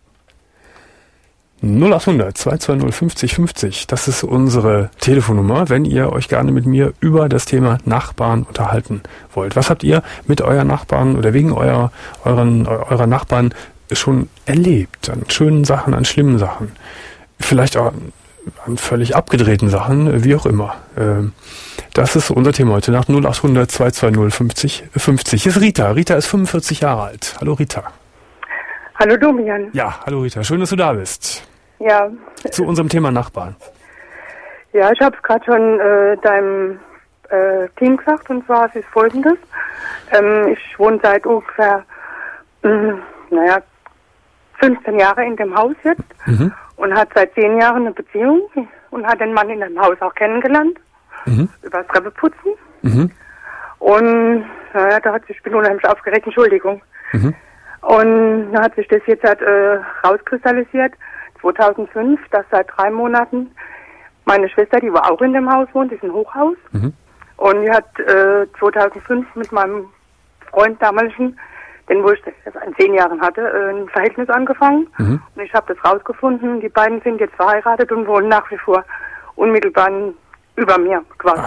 null acht hundert zwei zwei null fünfzig fünfzig, das ist unsere Telefonnummer, wenn ihr euch gerne mit mir über das Thema Nachbarn unterhalten wollt. Was habt ihr mit euren Nachbarn oder wegen eurer, euren, eurer Nachbarn schon erlebt? An schönen Sachen, an schlimmen Sachen. Vielleicht auch an völlig abgedrehten Sachen, wie auch immer. Ähm, Das ist unser Thema heute Nacht. null acht hundert zwei zwei null fünfzig fünfzig. Hier ist Rita. Rita ist fünfundvierzig Jahre alt. Hallo Rita. Hallo Domian. Ja, hallo Rita. Schön, dass du da bist. Ja, Zu unserem Thema Nachbarn. ja, ich habe es gerade schon äh, deinem äh, Team gesagt, und zwar es ist Folgendes. Ähm, ich wohne seit ungefähr, mh, naja, fünfzehn Jahre in dem Haus jetzt Mhm. und hat seit zehn Jahren eine Beziehung und hat den Mann in dem Haus auch kennengelernt, Mhm. über Treppeputzen. Mhm. Und naja, da hat sich, ich bin unheimlich aufgeregt, Entschuldigung. Mhm. Und da hat sich das jetzt halt, äh, rauskristallisiert, zweitausendfünf, dass seit drei Monaten meine Schwester, die war auch in dem Haus wohnt, ist ein Hochhaus. Mhm. Und die hat äh, zweitausendfünf mit meinem Freund damaligen, den wo ich das in zehn Jahren hatte, äh, ein Verhältnis angefangen. Mhm. Und ich habe das rausgefunden. Die beiden sind jetzt verheiratet und wohnen nach wie vor unmittelbar über mir quasi.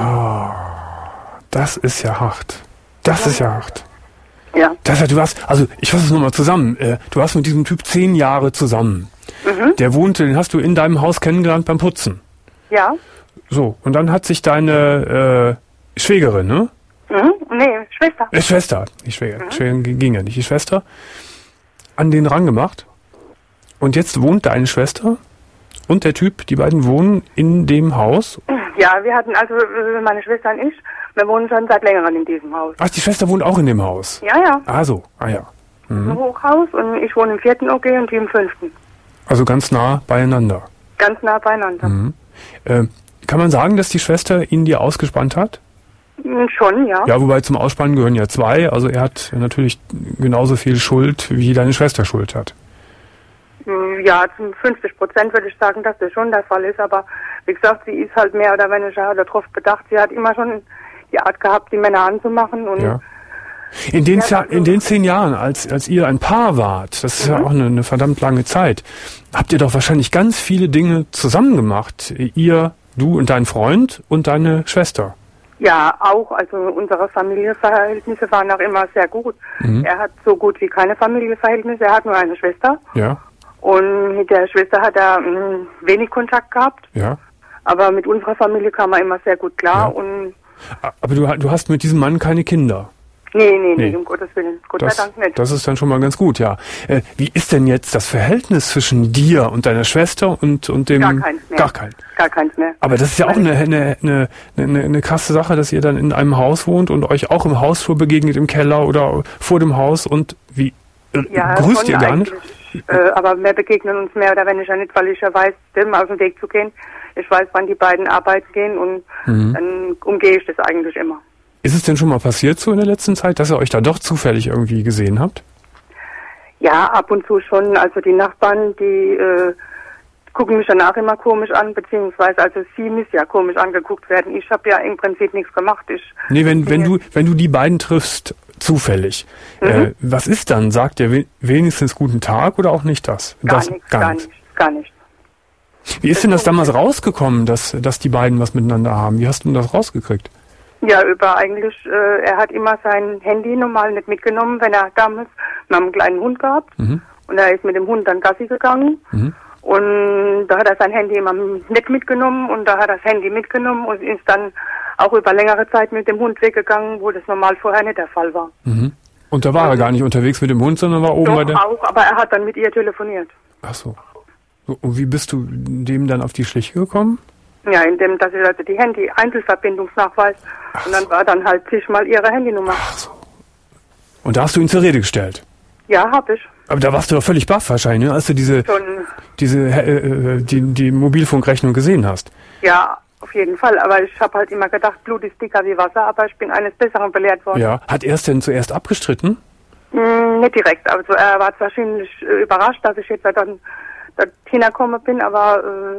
Das ist ja hart. Das ist ja hart. Ja. Das heißt, du hast, also ich fasse es nochmal zusammen. Äh, Du hast mit diesem Typ zehn Jahre zusammen. Mhm. Der wohnte, den hast du in deinem Haus kennengelernt beim Putzen. Ja. So, und dann hat sich deine äh, Schwägerin, ne? Mhm. Nee, Schwester. Äh, Schwester, die Schwägerin, Schwägerin ging ja nicht, die Schwester, an den rangemacht. Und jetzt wohnt deine Schwester und der Typ, die beiden wohnen in dem Haus. Ja, wir hatten also, äh, meine Schwester und ich, wir wohnen schon seit längerem in diesem Haus. Ach, die Schwester wohnt auch in dem Haus. Ja, ja. Ah so, ah ja. Ein Mhm. Hochhaus und ich wohne im vierten O G und die im fünften. Also ganz nah beieinander. Ganz nah beieinander. Mhm. Äh, kann man sagen, dass die Schwester ihn dir ausgespannt hat? Mm, Schon, ja. Ja, wobei zum Ausspannen gehören ja zwei. Also er hat natürlich genauso viel Schuld, wie deine Schwester Schuld hat. Mm, Ja, zum fünfzig Prozent würde ich sagen, dass das schon der Fall ist. Aber wie gesagt, sie ist halt mehr oder weniger darauf bedacht. Sie hat immer schon die Art gehabt, die Männer anzumachen. Und Ja. In den, Ja, Za- also- in den zehn Jahren, als, als ihr ein Paar wart, das ist ja auch eine, eine verdammt lange Zeit, habt ihr doch wahrscheinlich ganz viele Dinge zusammen gemacht. Ihr, du und dein Freund und deine Schwester. ja, auch. Also unsere Familienverhältnisse waren auch immer sehr gut. Mhm. Er hat so gut wie keine Familienverhältnisse. Er hat nur eine Schwester. Ja, Und mit der Schwester hat er mm, wenig Kontakt gehabt. ja. Aber mit unserer Familie kam er immer sehr gut klar. Ja. Und Aber du, du hast mit diesem Mann keine Kinder. nee, nee, nee, Nee. um Gottes Willen. Gott Das, sei Dank nicht. das ist dann schon mal ganz gut, ja. Äh, wie ist denn jetzt das Verhältnis zwischen dir und deiner Schwester und, und dem... Gar keins mehr. Gar kein. Gar keins mehr. Aber das ist ja auch eine, eine, eine, eine, eine krasse Sache, dass ihr dann in einem Haus wohnt und euch auch im Hausflur begegnet, im Keller oder vor dem Haus und wie äh, Ja, grüßt schon ihr gar nicht? eigentlich. Äh, aber wir begegnen uns mehr oder weniger nicht, weil ich ja weiß, dem aus dem Weg zu gehen. Ich weiß, wann die beiden arbeiten gehen und Mhm. dann umgehe ich das eigentlich immer. Ist es denn schon mal passiert so in der letzten Zeit, dass ihr euch da doch zufällig irgendwie gesehen habt? Ja, ab und zu schon. Also die Nachbarn, die äh, gucken mich danach immer komisch an, beziehungsweise also sie müssen ja komisch angeguckt werden. Ich habe ja im Prinzip nichts gemacht. Ich Nee, wenn, bin wenn du, jetzt- wenn du die beiden triffst, zufällig. Mhm. Äh, was ist dann? Sagt er we- wenigstens guten Tag oder auch nicht das? Gar das nichts, gar nichts, gar nichts. Wie ist denn das damals rausgekommen, dass, dass die beiden was miteinander haben? Wie hast du denn das rausgekriegt? Ja, über eigentlich, äh, er hat immer sein Handy normal nicht mitgenommen, wenn er damals, wir haben einen kleinen Hund gehabt Mhm. und er ist mit dem Hund dann Gassi gegangen Mhm. und da hat er sein Handy immer nicht mitgenommen und da hat er das Handy mitgenommen und ist dann auch über längere Zeit mit dem Hund weggegangen, wo das normal vorher nicht der Fall war. Mhm. Und da war er gar nicht unterwegs mit dem Hund, sondern war oben Doch, bei der... auch, aber er hat dann mit ihr telefoniert. Ach so. So, und wie bist du dem dann auf die Schliche gekommen? Ja, indem, dass er also die Handy-Einzelverbindungsnachweis und dann war dann halt zigmal ihre Handynummer. Ach so. Und da hast du ihn zur Rede gestellt? Ja, hab ich. Aber da warst du doch völlig baff wahrscheinlich, ne? Als du diese, Schon, diese äh, äh, die, die Mobilfunkrechnung gesehen hast. ja, auf jeden Fall. Aber ich habe halt immer gedacht, Blut ist dicker wie Wasser, aber ich bin eines Besseren belehrt worden. Ja. Hat er es denn zuerst abgestritten? Mm, nicht direkt, also er war zwar ziemlich äh, überrascht, dass ich jetzt dann dorthin gekommen bin, aber äh,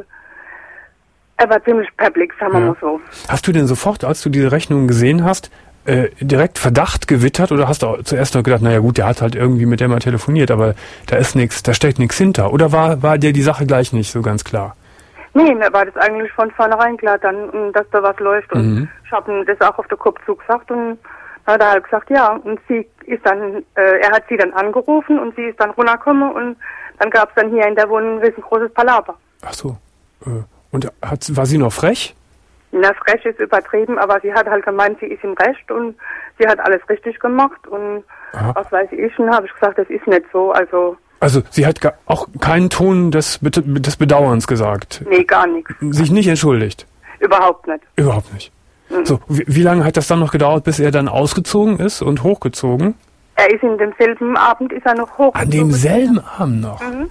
er war ziemlich perplex, sagen wir Ja. mal so. Hast du denn sofort, als du diese Rechnung gesehen hast, äh, direkt Verdacht gewittert oder hast du auch zuerst noch gedacht, naja gut, der hat halt irgendwie mit der mal telefoniert, aber da ist nichts, da steckt nichts hinter. Oder war, war dir die Sache gleich nicht so ganz klar? Nee, mir war das eigentlich von vornherein klar, dann, mm, dass da was läuft. Und Mhm. ich habe ihm das auch auf den Kopf zugesagt und dann hat er halt gesagt, ja. Und sie ist dann, äh, er hat sie dann angerufen und sie ist dann runtergekommen und dann gab es dann hier in der Wohnung ein riesengroßes Palaver. Ach so. Äh, und hat, war sie noch frech? Na, frech ist übertrieben, aber sie hat halt gemeint, sie ist im Recht und sie hat alles richtig gemacht und Aha. was weiß ich, und habe ich gesagt, das ist nicht so, also, Also sie hat ga- auch keinen Ton des, Bet- des Bedauerns gesagt. nee, gar nichts. Sich nicht entschuldigt. Überhaupt nicht. Überhaupt nicht. So, wie, wie lange hat das dann noch gedauert, bis er dann ausgezogen ist und hochgezogen? Er ist in demselben Abend, ist er noch hoch. An demselben Abend noch? Mhm.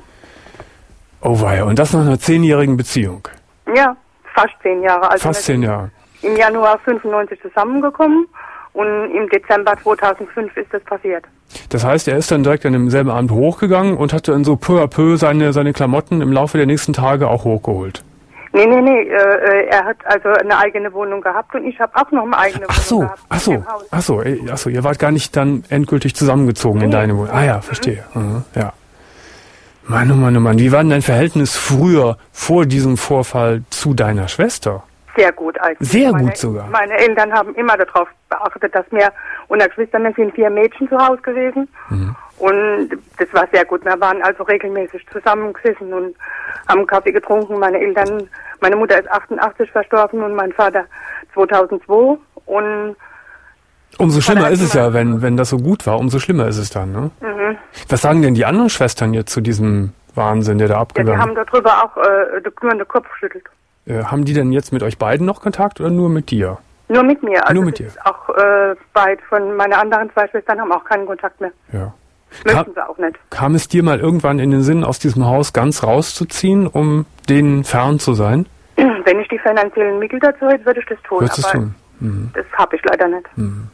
Oh weia, und das nach einer zehnjährigen Beziehung. Ja, fast zehn Jahre. Also Fast zehn Jahre. im Januar fünfundneunzig zusammengekommen und im Dezember zweitausendfünf ist das passiert. Das heißt, er ist dann direkt an demselben Abend hochgegangen und hat dann so peu à peu seine, seine Klamotten im Laufe der nächsten Tage auch hochgeholt. Nee, nee, nee, äh, er hat also eine eigene Wohnung gehabt und ich habe auch noch eine eigene Ach Wohnung so, gehabt. ach in so, dem Haus. ach so, eh, ach so, ihr wart gar nicht dann endgültig zusammengezogen in Nee. deine Wohnung. Ah ja, verstehe. Mhm, ja. Mann, oh Mann, oh Mann, wie war denn dein Verhältnis früher, vor diesem Vorfall, zu deiner Schwester? Sehr gut eigentlich. Sehr meine, gut sogar. Meine Eltern haben immer darauf beachtet, dass wir, unsere Geschwister, wir sind vier Mädchen zu Hause gewesen. Mhm. Und das war sehr gut. Wir waren also regelmäßig zusammengesessen und haben Kaffee getrunken. Meine Eltern, meine Mutter ist achtundachtzig verstorben und mein Vater zweitausendzwei. Und Umso schlimmer Vater ist es immer- ja, wenn, wenn das so gut war, umso schlimmer ist es dann, ne? mhm. Was sagen denn die anderen Schwestern jetzt zu diesem Wahnsinn, der da ja, die abgegangen haben darüber auch äh, nur den Kopf geschüttelt. äh, Haben die denn jetzt mit euch beiden noch Kontakt oder nur mit dir? Nur mit mir. Also Nur mit das dir. ist Auch äh, beide von meinen anderen zwei Schwestern haben auch keinen Kontakt mehr. Ja. Möchten sie auch nicht. Kam es dir mal irgendwann in den Sinn, aus diesem Haus ganz rauszuziehen, um denen fern zu sein? Wenn ich die finanziellen Mittel dazu hätte, würde ich das tun. Würdest du es aber tun? Mhm. das habe ich leider nicht.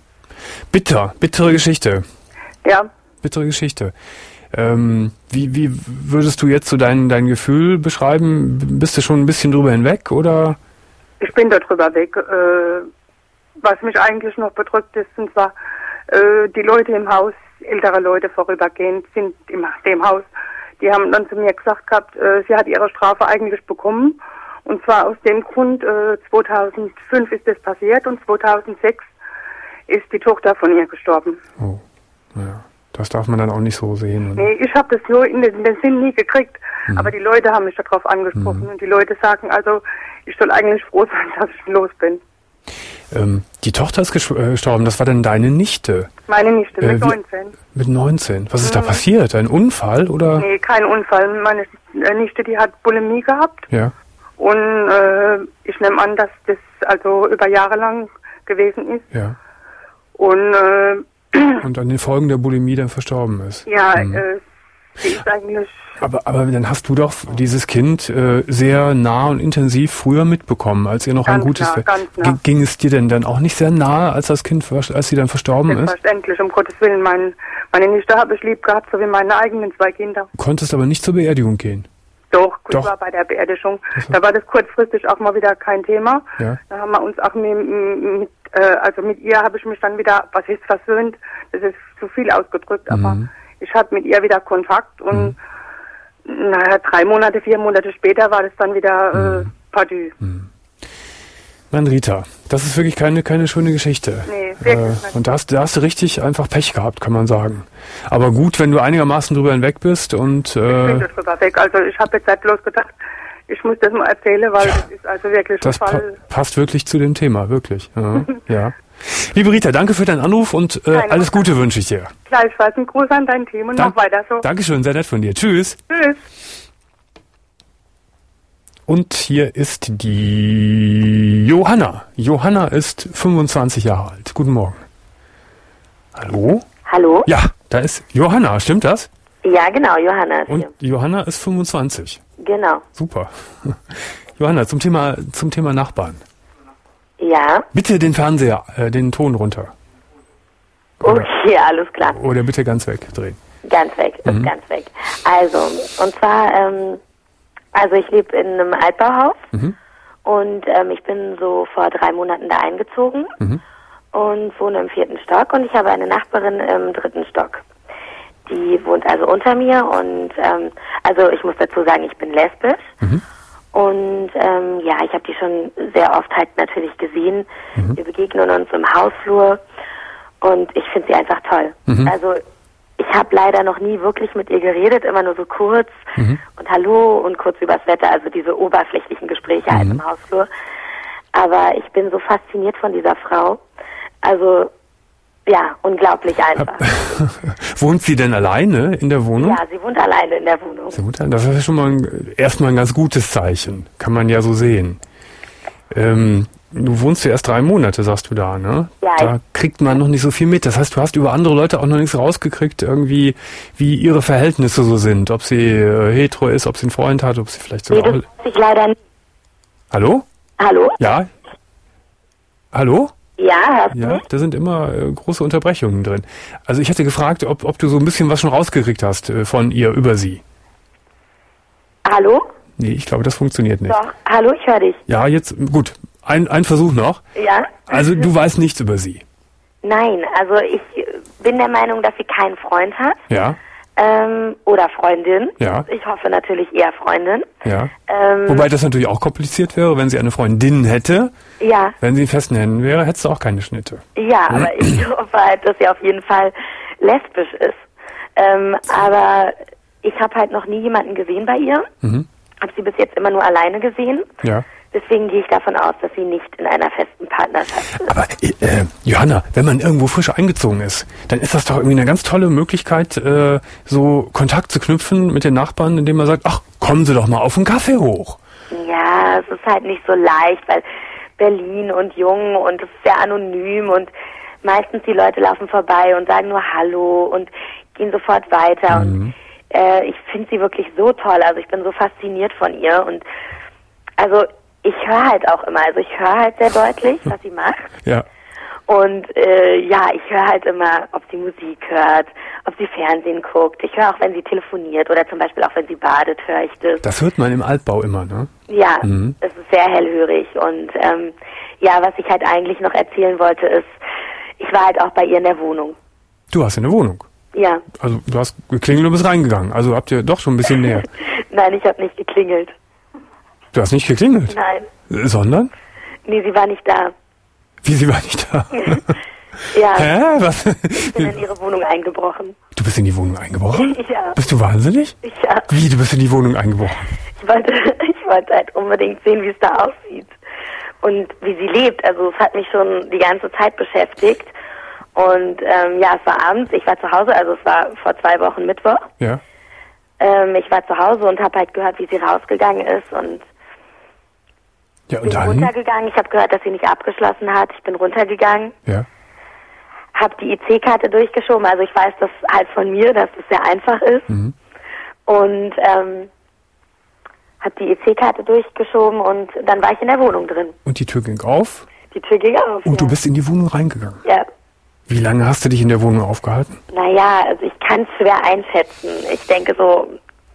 Bitter, bittere Geschichte. Ja. Bittere Geschichte. Ähm, wie, wie würdest du jetzt so dein, dein Gefühl beschreiben? Bist du schon ein bisschen drüber hinweg oder? Ich bin darüber weg. Äh, was mich eigentlich noch bedrückt ist, und zwar äh, die Leute im Haus, ältere Leute vorübergehend, sind in dem Haus. Die haben dann zu mir gesagt gehabt, äh, sie hat ihre Strafe eigentlich bekommen. Und zwar aus dem Grund, äh, zweitausendfünf ist das passiert und zweitausendsechs ist die Tochter von ihr gestorben. Oh, naja, das darf man dann auch nicht so sehen. Oder? Nee, ich habe das so in den, in den Sinn nie gekriegt, aber die Leute haben mich darauf angesprochen und die Leute sagen also, ich soll eigentlich froh sein, dass ich los bin. Ähm, die Tochter ist gesch- äh, gestorben, das war dann deine Nichte Meine Nichte Äh, mit wie- neunzehn. mit neunzehn. Was ist da passiert? Ein Unfall oder? Nee, kein Unfall. Meine äh, Nichte, die hat Bulimie gehabt Ja. und äh, ich nehme an, dass das also über Jahre lang gewesen ist. Ja. Und äh, Und an den Folgen der Bulimie dann verstorben ist. ja, Mhm. äh, sie ist eigentlich, Aber, aber dann hast du doch dieses Kind äh, sehr nah und intensiv früher mitbekommen, als ihr noch ein Ganz gutes... nah, Ver- ganz nah. Ging- Ging es dir denn dann auch nicht sehr nahe, als das Kind, vers- als sie dann verstorben ist? selbstverständlich, um Gottes Willen, mein, meine Nichte habe ich lieb gehabt, so wie meine eigenen zwei Kinder. Du konntest aber nicht zur Beerdigung gehen. Doch, ich Doch. war bei der Beerdigung. Das war- Da war das kurzfristig auch mal wieder kein Thema. Ja. Da haben wir uns auch mit, mit äh, also mit ihr habe ich mich dann wieder, was ist versöhnt, das ist zu viel ausgedrückt, Mhm. aber ich hatte mit ihr wieder Kontakt und mhm. naja, drei Monate, vier Monate später war das dann wieder Mhm. äh, Party. Mhm. Mann, Rita, das ist wirklich keine, keine schöne Geschichte. Nee, wirklich äh, nicht. und da hast, da hast du richtig einfach Pech gehabt, kann man sagen. Aber gut, wenn du einigermaßen drüber hinweg bist und... Ich bin Äh, da drüber weg. Also ich habe jetzt zeitlos gedacht, ich muss das mal erzählen, weil Ja, das ist also wirklich ein das pa Fall. passt wirklich zu dem Thema, wirklich. Ja. ja. Liebe Rita, danke für deinen Anruf und äh, Keine alles Ursache. Gute wünsche ich dir. Gleichfalls ein Gruß an dein Team und Dank- noch weiter so. Dankeschön, sehr nett von dir. Tschüss. Tschüss. Und hier ist die Johanna. Johanna ist fünfundzwanzig Jahre alt. Guten Morgen. Hallo? Hallo? Ja, da ist Johanna, stimmt das? Ja, genau, Johanna ist Und Johanna ist fünfundzwanzig. hier. Genau. Super. Johanna, zum Thema, zum Thema Nachbarn. Ja, Bitte den Fernseher, äh, den Ton runter. Oder, okay, alles klar. oder bitte ganz wegdrehen. Ganz weg, ist Mhm. ganz weg. Also, und zwar, ähm, also ich lebe in einem Altbauhaus Mhm. und ähm, ich bin so vor drei Monaten da eingezogen Mhm. und wohne im vierten Stock und ich habe eine Nachbarin im dritten Stock. Die wohnt also unter mir und ähm, also ich muss dazu sagen, ich bin lesbisch. Mhm. Und ähm, ja, ich habe die schon sehr oft halt natürlich gesehen. Mhm. Wir begegnen uns im Hausflur und ich finde sie einfach toll. Mhm. Also ich habe leider noch nie wirklich mit ihr geredet, immer nur so kurz Mhm. und Hallo und kurz übers Wetter, also diese oberflächlichen Gespräche halt Mhm. im Hausflur. Aber ich bin so fasziniert von dieser Frau. Also ja, unglaublich einfach. Wohnt sie denn alleine in der Wohnung? Ja, sie wohnt alleine in der Wohnung. Sie wohnt alleine. Das ist ja schon mal ein, erstmal ein ganz gutes Zeichen. Kann man ja so sehen. Ähm, du wohnst ja erst drei Monate, sagst du da, ne? Ja, Da kriegt man noch nicht so viel mit. Das heißt, du hast über andere Leute auch noch nichts rausgekriegt, irgendwie, wie ihre Verhältnisse so sind. Ob sie äh, hetero ist, ob sie einen Freund hat, ob sie vielleicht Nee, sogar... das auch- weiß ich leider nicht. Hallo? Hallo? Ja? Hallo? Ja, hörst du Ja, mich? da sind immer äh, große Unterbrechungen drin. Also ich hätte gefragt, ob, ob du so ein bisschen was schon rausgekriegt hast äh, von ihr über sie. Hallo? Nee, ich glaube, das funktioniert nicht. Doch, hallo, ich höre dich. Ja, jetzt, gut, ein, ein Versuch noch. Ja? Also du weißt nichts über sie. Nein, also ich bin der Meinung, dass sie keinen Freund hat. Ja, Ähm, oder Freundin. Ja. Ich hoffe natürlich eher Freundin. ja. Ähm, Wobei das natürlich auch kompliziert wäre, wenn sie eine Freundin hätte. ja, Wenn sie in festen Händen wäre, hättest du auch keine Schnitte. ja, aber ich hoffe halt, dass sie auf jeden Fall lesbisch ist. Ähm, aber ich habe halt noch nie jemanden gesehen bei ihr. Mhm. Habe sie bis jetzt immer nur alleine gesehen. Ja. Deswegen gehe ich davon aus, dass sie nicht in einer festen Partnerschaft ist. Aber äh, Johanna, wenn man irgendwo frisch eingezogen ist, dann ist das doch irgendwie eine ganz tolle Möglichkeit, äh, so Kontakt zu knüpfen mit den Nachbarn, indem man sagt, ach, kommen Sie doch mal auf einen Kaffee hoch. Ja, es ist halt nicht so leicht, weil Berlin und jung und es ist sehr anonym und meistens die Leute laufen vorbei und sagen nur Hallo und gehen sofort weiter. Mhm. Und äh, ich finde sie wirklich so toll. Also ich bin so fasziniert von ihr und also ich höre halt auch immer, also ich höre halt sehr deutlich, was sie macht. Ja. Und äh, ja, ich höre halt immer, ob sie Musik hört, ob sie Fernsehen guckt. Ich höre auch, wenn sie telefoniert oder zum Beispiel auch, wenn sie badet, höre ich das. Das hört man im Altbau immer, ne? Ja, Mhm. es ist sehr hellhörig. Und ähm, ja, was ich halt eigentlich noch erzählen wollte, ist, ich war halt auch bei ihr in der Wohnung. Du hast eine Wohnung. Ja. Also du hast geklingelt und bist reingegangen. Also habt ihr doch schon ein bisschen näher. Nein, ich habe nicht geklingelt. Du hast nicht geklingelt? Nein. Äh, Sondern? Nee, sie war nicht da. Wie, sie war nicht da? Ja, Hä? Was? ich bin in ihre Wohnung eingebrochen. Du bist in die Wohnung eingebrochen? Ja. Bist du wahnsinnig? Ja. Wie, du bist in die Wohnung eingebrochen? Ich wollte, ich wollte halt unbedingt sehen, wie es da aussieht. Und wie sie lebt. Also es hat mich schon die ganze Zeit beschäftigt. Und ähm, ja, es war abends, ich war zu Hause, also es war vor zwei Wochen Mittwoch. Ja. Ähm, ich war zu Hause und habe halt gehört, wie sie rausgegangen ist und Ja, und bin dann? runtergegangen. Ich habe gehört, dass sie nicht abgeschlossen hat. Ich bin runtergegangen, Ja. habe die I C-Karte durchgeschoben. Also ich weiß das halt von mir, dass das sehr einfach ist. Mhm. Und ähm, habe die I C-Karte durchgeschoben und dann war ich in der Wohnung drin. Und die Tür ging auf Die Tür ging auf. und ja. du bist in die Wohnung reingegangen. Ja. Wie lange hast du dich in der Wohnung aufgehalten? Naja, also ich kann es schwer einschätzen. Ich denke so,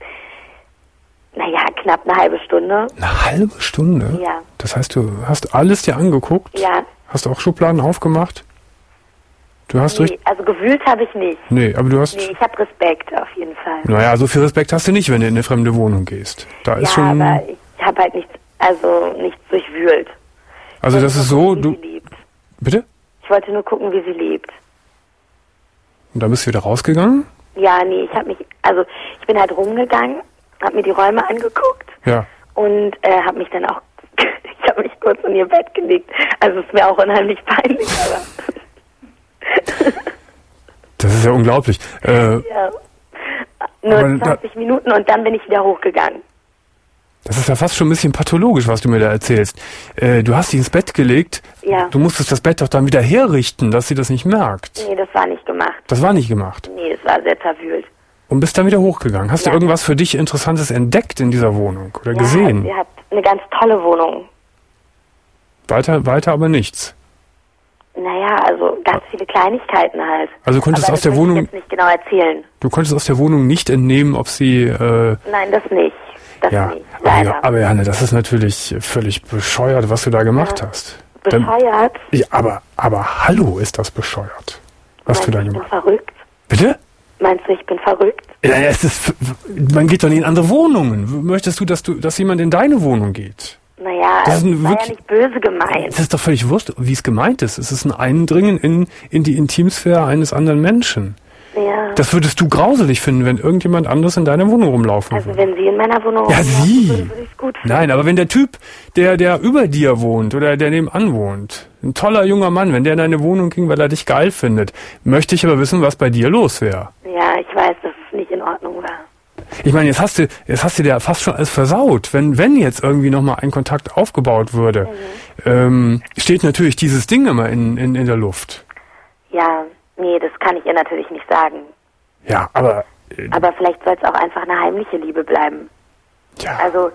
naja, knapp eine halbe Stunde. Eine halbe Stunde? Ja. Das heißt, du hast alles dir angeguckt? Ja, Hast du auch Schubladen aufgemacht? Du hast Nee, richtig... also gewühlt habe ich nicht. Nee, aber du hast... Nee, ich habe Respekt auf jeden Fall. Naja, so viel Respekt hast du nicht, wenn du in eine fremde Wohnung gehst. Da ist ja, schon... aber ich habe halt nichts, also nichts durchwühlt. Also Ich das wollte ist nur so... gucken, Du, wie sie lebt. bitte? Ich wollte nur gucken, wie sie lebt. Und da bist du wieder rausgegangen? Ja, nee, ich habe mich, also ich bin halt rumgegangen, habe mir die Räume angeguckt Ja. und äh, habe mich dann auch, ich habe mich kurz in ihr Bett gelegt. Also es ist mir auch unheimlich peinlich, aber... Das ist ja unglaublich. Äh, ja. Nur aber da- zwanzig Minuten und dann bin ich wieder hochgegangen. Das ist ja fast schon ein bisschen pathologisch, was du mir da erzählst. Äh, du hast sie ins Bett gelegt. Ja. Du musstest das Bett doch dann wieder herrichten, dass sie das nicht merkt. Nee, das war nicht gemacht. Das war nicht gemacht. Nee, das war sehr zerwühlt. Und bist dann wieder hochgegangen. Hast Ja. du irgendwas für dich Interessantes entdeckt in dieser Wohnung oder Ja, gesehen? sie hat eine ganz tolle Wohnung. Weiter, weiter aber nichts. Naja, also ganz viele Kleinigkeiten halt. Also konntest Aber aus das der möchte Wohnung- ich jetzt nicht genau erzählen. Du konntest aus der Wohnung nicht entnehmen, ob sie... Äh, Nein, das nicht. Das ja, nicht, leider. aber, aber Janne, das ist natürlich völlig bescheuert, was du da gemacht Ja. hast. Dann- Bescheuert? Ja, aber, aber hallo, ist das bescheuert, was Meinst du da du, ich bin gemacht hast. verrückt? Bitte? Meinst du, ich bin verrückt? Ja, es ist, man geht doch nicht in andere Wohnungen. Möchtest du, dass du, dass jemand in deine Wohnung geht? Naja, Das das ist ein war ja wirklich- nicht böse gemeint. Es ist doch völlig wurscht, wie es gemeint ist. Es ist ein Eindringen in, in die Intimsphäre eines anderen Menschen. Ja. Das würdest du grauselig finden, wenn irgendjemand anderes in deiner Wohnung rumlaufen Also würde. wenn sie in meiner Wohnung Ja, rumlaufen sie. würde, würde ich es gut finden. Nein, aber wenn der Typ, der, der über dir wohnt oder der nebenan wohnt, ein toller junger Mann, wenn der in deine Wohnung ging, weil er dich geil findet, möchte ich aber wissen, was bei dir los wäre. Ja, ich weiß, dass es nicht in Ordnung war. Ich meine, jetzt hast du, jetzt hast du dir fast schon alles versaut. Wenn, wenn jetzt irgendwie nochmal ein Kontakt aufgebaut würde, Mhm. ähm, steht natürlich dieses Ding immer in, in, in der Luft. Ja, nee, das kann ich ihr natürlich nicht sagen. Ja, aber, äh, Aber vielleicht soll es auch einfach eine heimliche Liebe bleiben. ja, Also,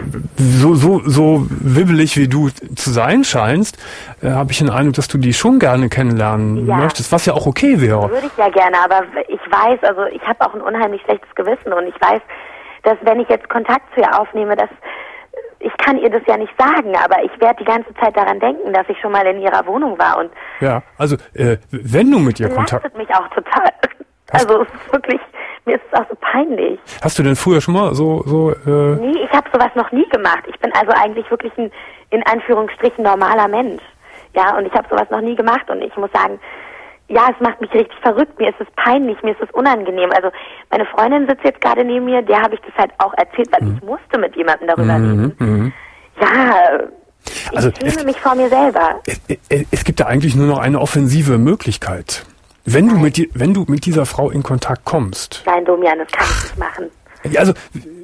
so, so, so wibbelig wie du zu sein scheinst, äh, habe ich den Eindruck, dass du die schon gerne kennenlernen Ja. möchtest, was ja auch okay wäre. würde ich ja gerne, aber ich weiß, also ich habe auch ein unheimlich schlechtes Gewissen und ich weiß, dass wenn ich jetzt Kontakt zu ihr aufnehme, dass ich kann ihr das ja nicht sagen, aber ich werde die ganze Zeit daran denken, dass ich schon mal in ihrer Wohnung war und Ja, also äh, wenn du mit ihr das Kontakt... belastet mich auch total. Hast- Also es ist wirklich, mir ist es auch so peinlich. Hast du denn früher schon mal so... so äh, Nee, ich habe sowas noch nie gemacht. Ich bin also eigentlich wirklich ein, in Anführungsstrichen, normaler Mensch. Ja, und ich habe sowas noch nie gemacht und ich muss sagen, ja, es macht mich richtig verrückt. Mir ist es peinlich, mir ist es unangenehm. Also meine Freundin sitzt jetzt gerade neben mir, der habe ich das halt auch erzählt, weil ich musste mit jemandem darüber reden. mhm. Ja, ich Also, schäme es- mich vor mir selber. Es, es- es gibt da eigentlich nur noch eine offensive Möglichkeit. Wenn du, mit die, wenn du mit dieser Frau in Kontakt kommst, Nein, Domian, das kann ich nicht machen. ja, also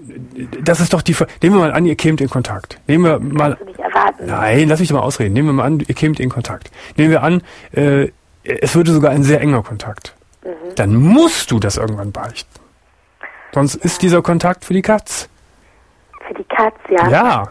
das ist doch die... Ver- Nehmen wir mal an, ihr kämt in Kontakt. Nehmen wir mal... Kannst du nicht erwarten. Nein, lass mich doch mal ausreden. Nehmen wir mal an, ihr kämt in Kontakt. Nehmen wir an, äh, es würde sogar ein sehr enger Kontakt. Mhm. Dann musst du das irgendwann beichten. Sonst ist dieser Kontakt für die Katz. Für die Katz, ja. Ja.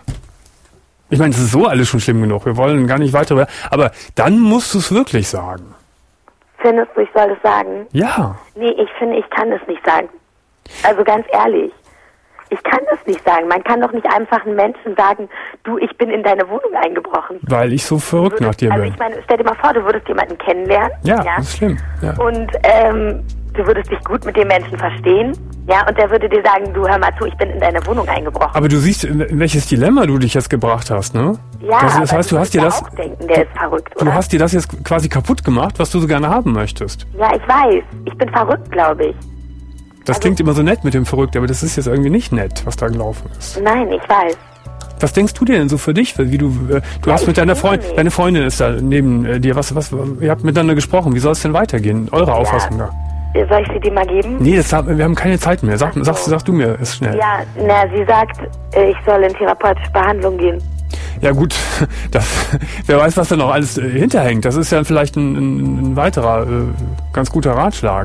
Ich meine, es ist so alles schon schlimm genug. Wir wollen gar nicht weiter... Aber dann musst du es wirklich sagen. Findest du, ich soll das sagen? Ja. Nee, ich finde, ich kann das nicht sagen. Also ganz ehrlich, ich kann das nicht sagen. Man kann doch nicht einfach einem Menschen sagen, du, ich bin in deine Wohnung eingebrochen. Weil ich so verrückt Würdest, nach dir also bin. ich meine, stell dir mal vor, du würdest jemanden kennenlernen. Ja, das ist schlimm. Ja. Und ähm, du würdest dich gut mit dem Menschen verstehen. Ja, und der würde dir sagen, du, hör mal zu, ich bin in deine Wohnung eingebrochen. Aber du siehst, in in welches Dilemma du dich jetzt gebracht hast, ne? ja, das, das aber heißt, du hast dir würdest das... auch denken, der ist verrückt, oder? Du hast dir das jetzt quasi kaputt gemacht, was du so gerne haben möchtest. Ja, ich weiß. Ich bin verrückt, glaube ich. Das Also- klingt immer so nett mit dem Verrückt, aber das ist jetzt irgendwie nicht nett, was da gelaufen ist. Nein, ich weiß. Was denkst du dir denn so für dich? Wie du, äh, du Ja, hast ich mit deiner schäme Freundin, mich. deine Freundin ist da neben äh, dir. Was, was, ihr habt miteinander gesprochen. Wie soll es denn weitergehen? Eure Auffassung da? Soll ich sie dir mal geben? Nee, das, haben- wir haben keine Zeit mehr. Sag, Ach so. sag, sag du mir es schnell. Ja, na, sie sagt, äh, ich soll in therapeutische Behandlung gehen. Ja gut, das, wer weiß, was da noch alles äh, hinterhängt. Das ist ja vielleicht ein, ein, ein weiterer äh, ganz guter Ratschlag.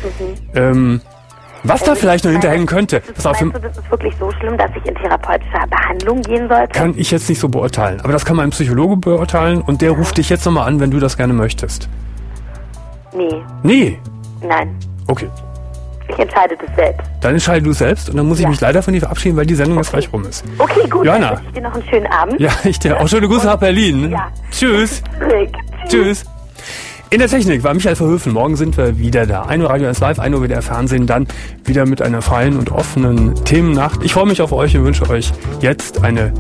Ähm, was da Also, vielleicht noch ich meine, hinterhängen könnte, das- pass auf, Meinst du, das ist wirklich so schlimm, dass ich in therapeutische Behandlung gehen sollte? kann ich jetzt nicht so beurteilen. Aber das kann man ein Psychologe beurteilen und der ruft dich jetzt nochmal an, wenn du das gerne möchtest. Nee, Nee, nein. okay. Ich entscheide das selbst. Dann entscheide du es selbst und dann muss ich Ja. mich leider von dir verabschieden, weil die Sendung jetzt gleich rum ist. Okay, gut. Johanna. Dann wünsche ich dir noch einen schönen Abend. Ja, ich dir auch schöne Grüße nach Berlin. Ja. Tschüss. Rick. Tschüss. In der Technik war Michael Verhöfen. Morgen sind wir wieder da. ein Uhr Radio eins Live, ein Uhr W D R Fernsehen, dann wieder mit einer freien und offenen Themennacht. Ich freue mich auf euch und wünsche euch jetzt eine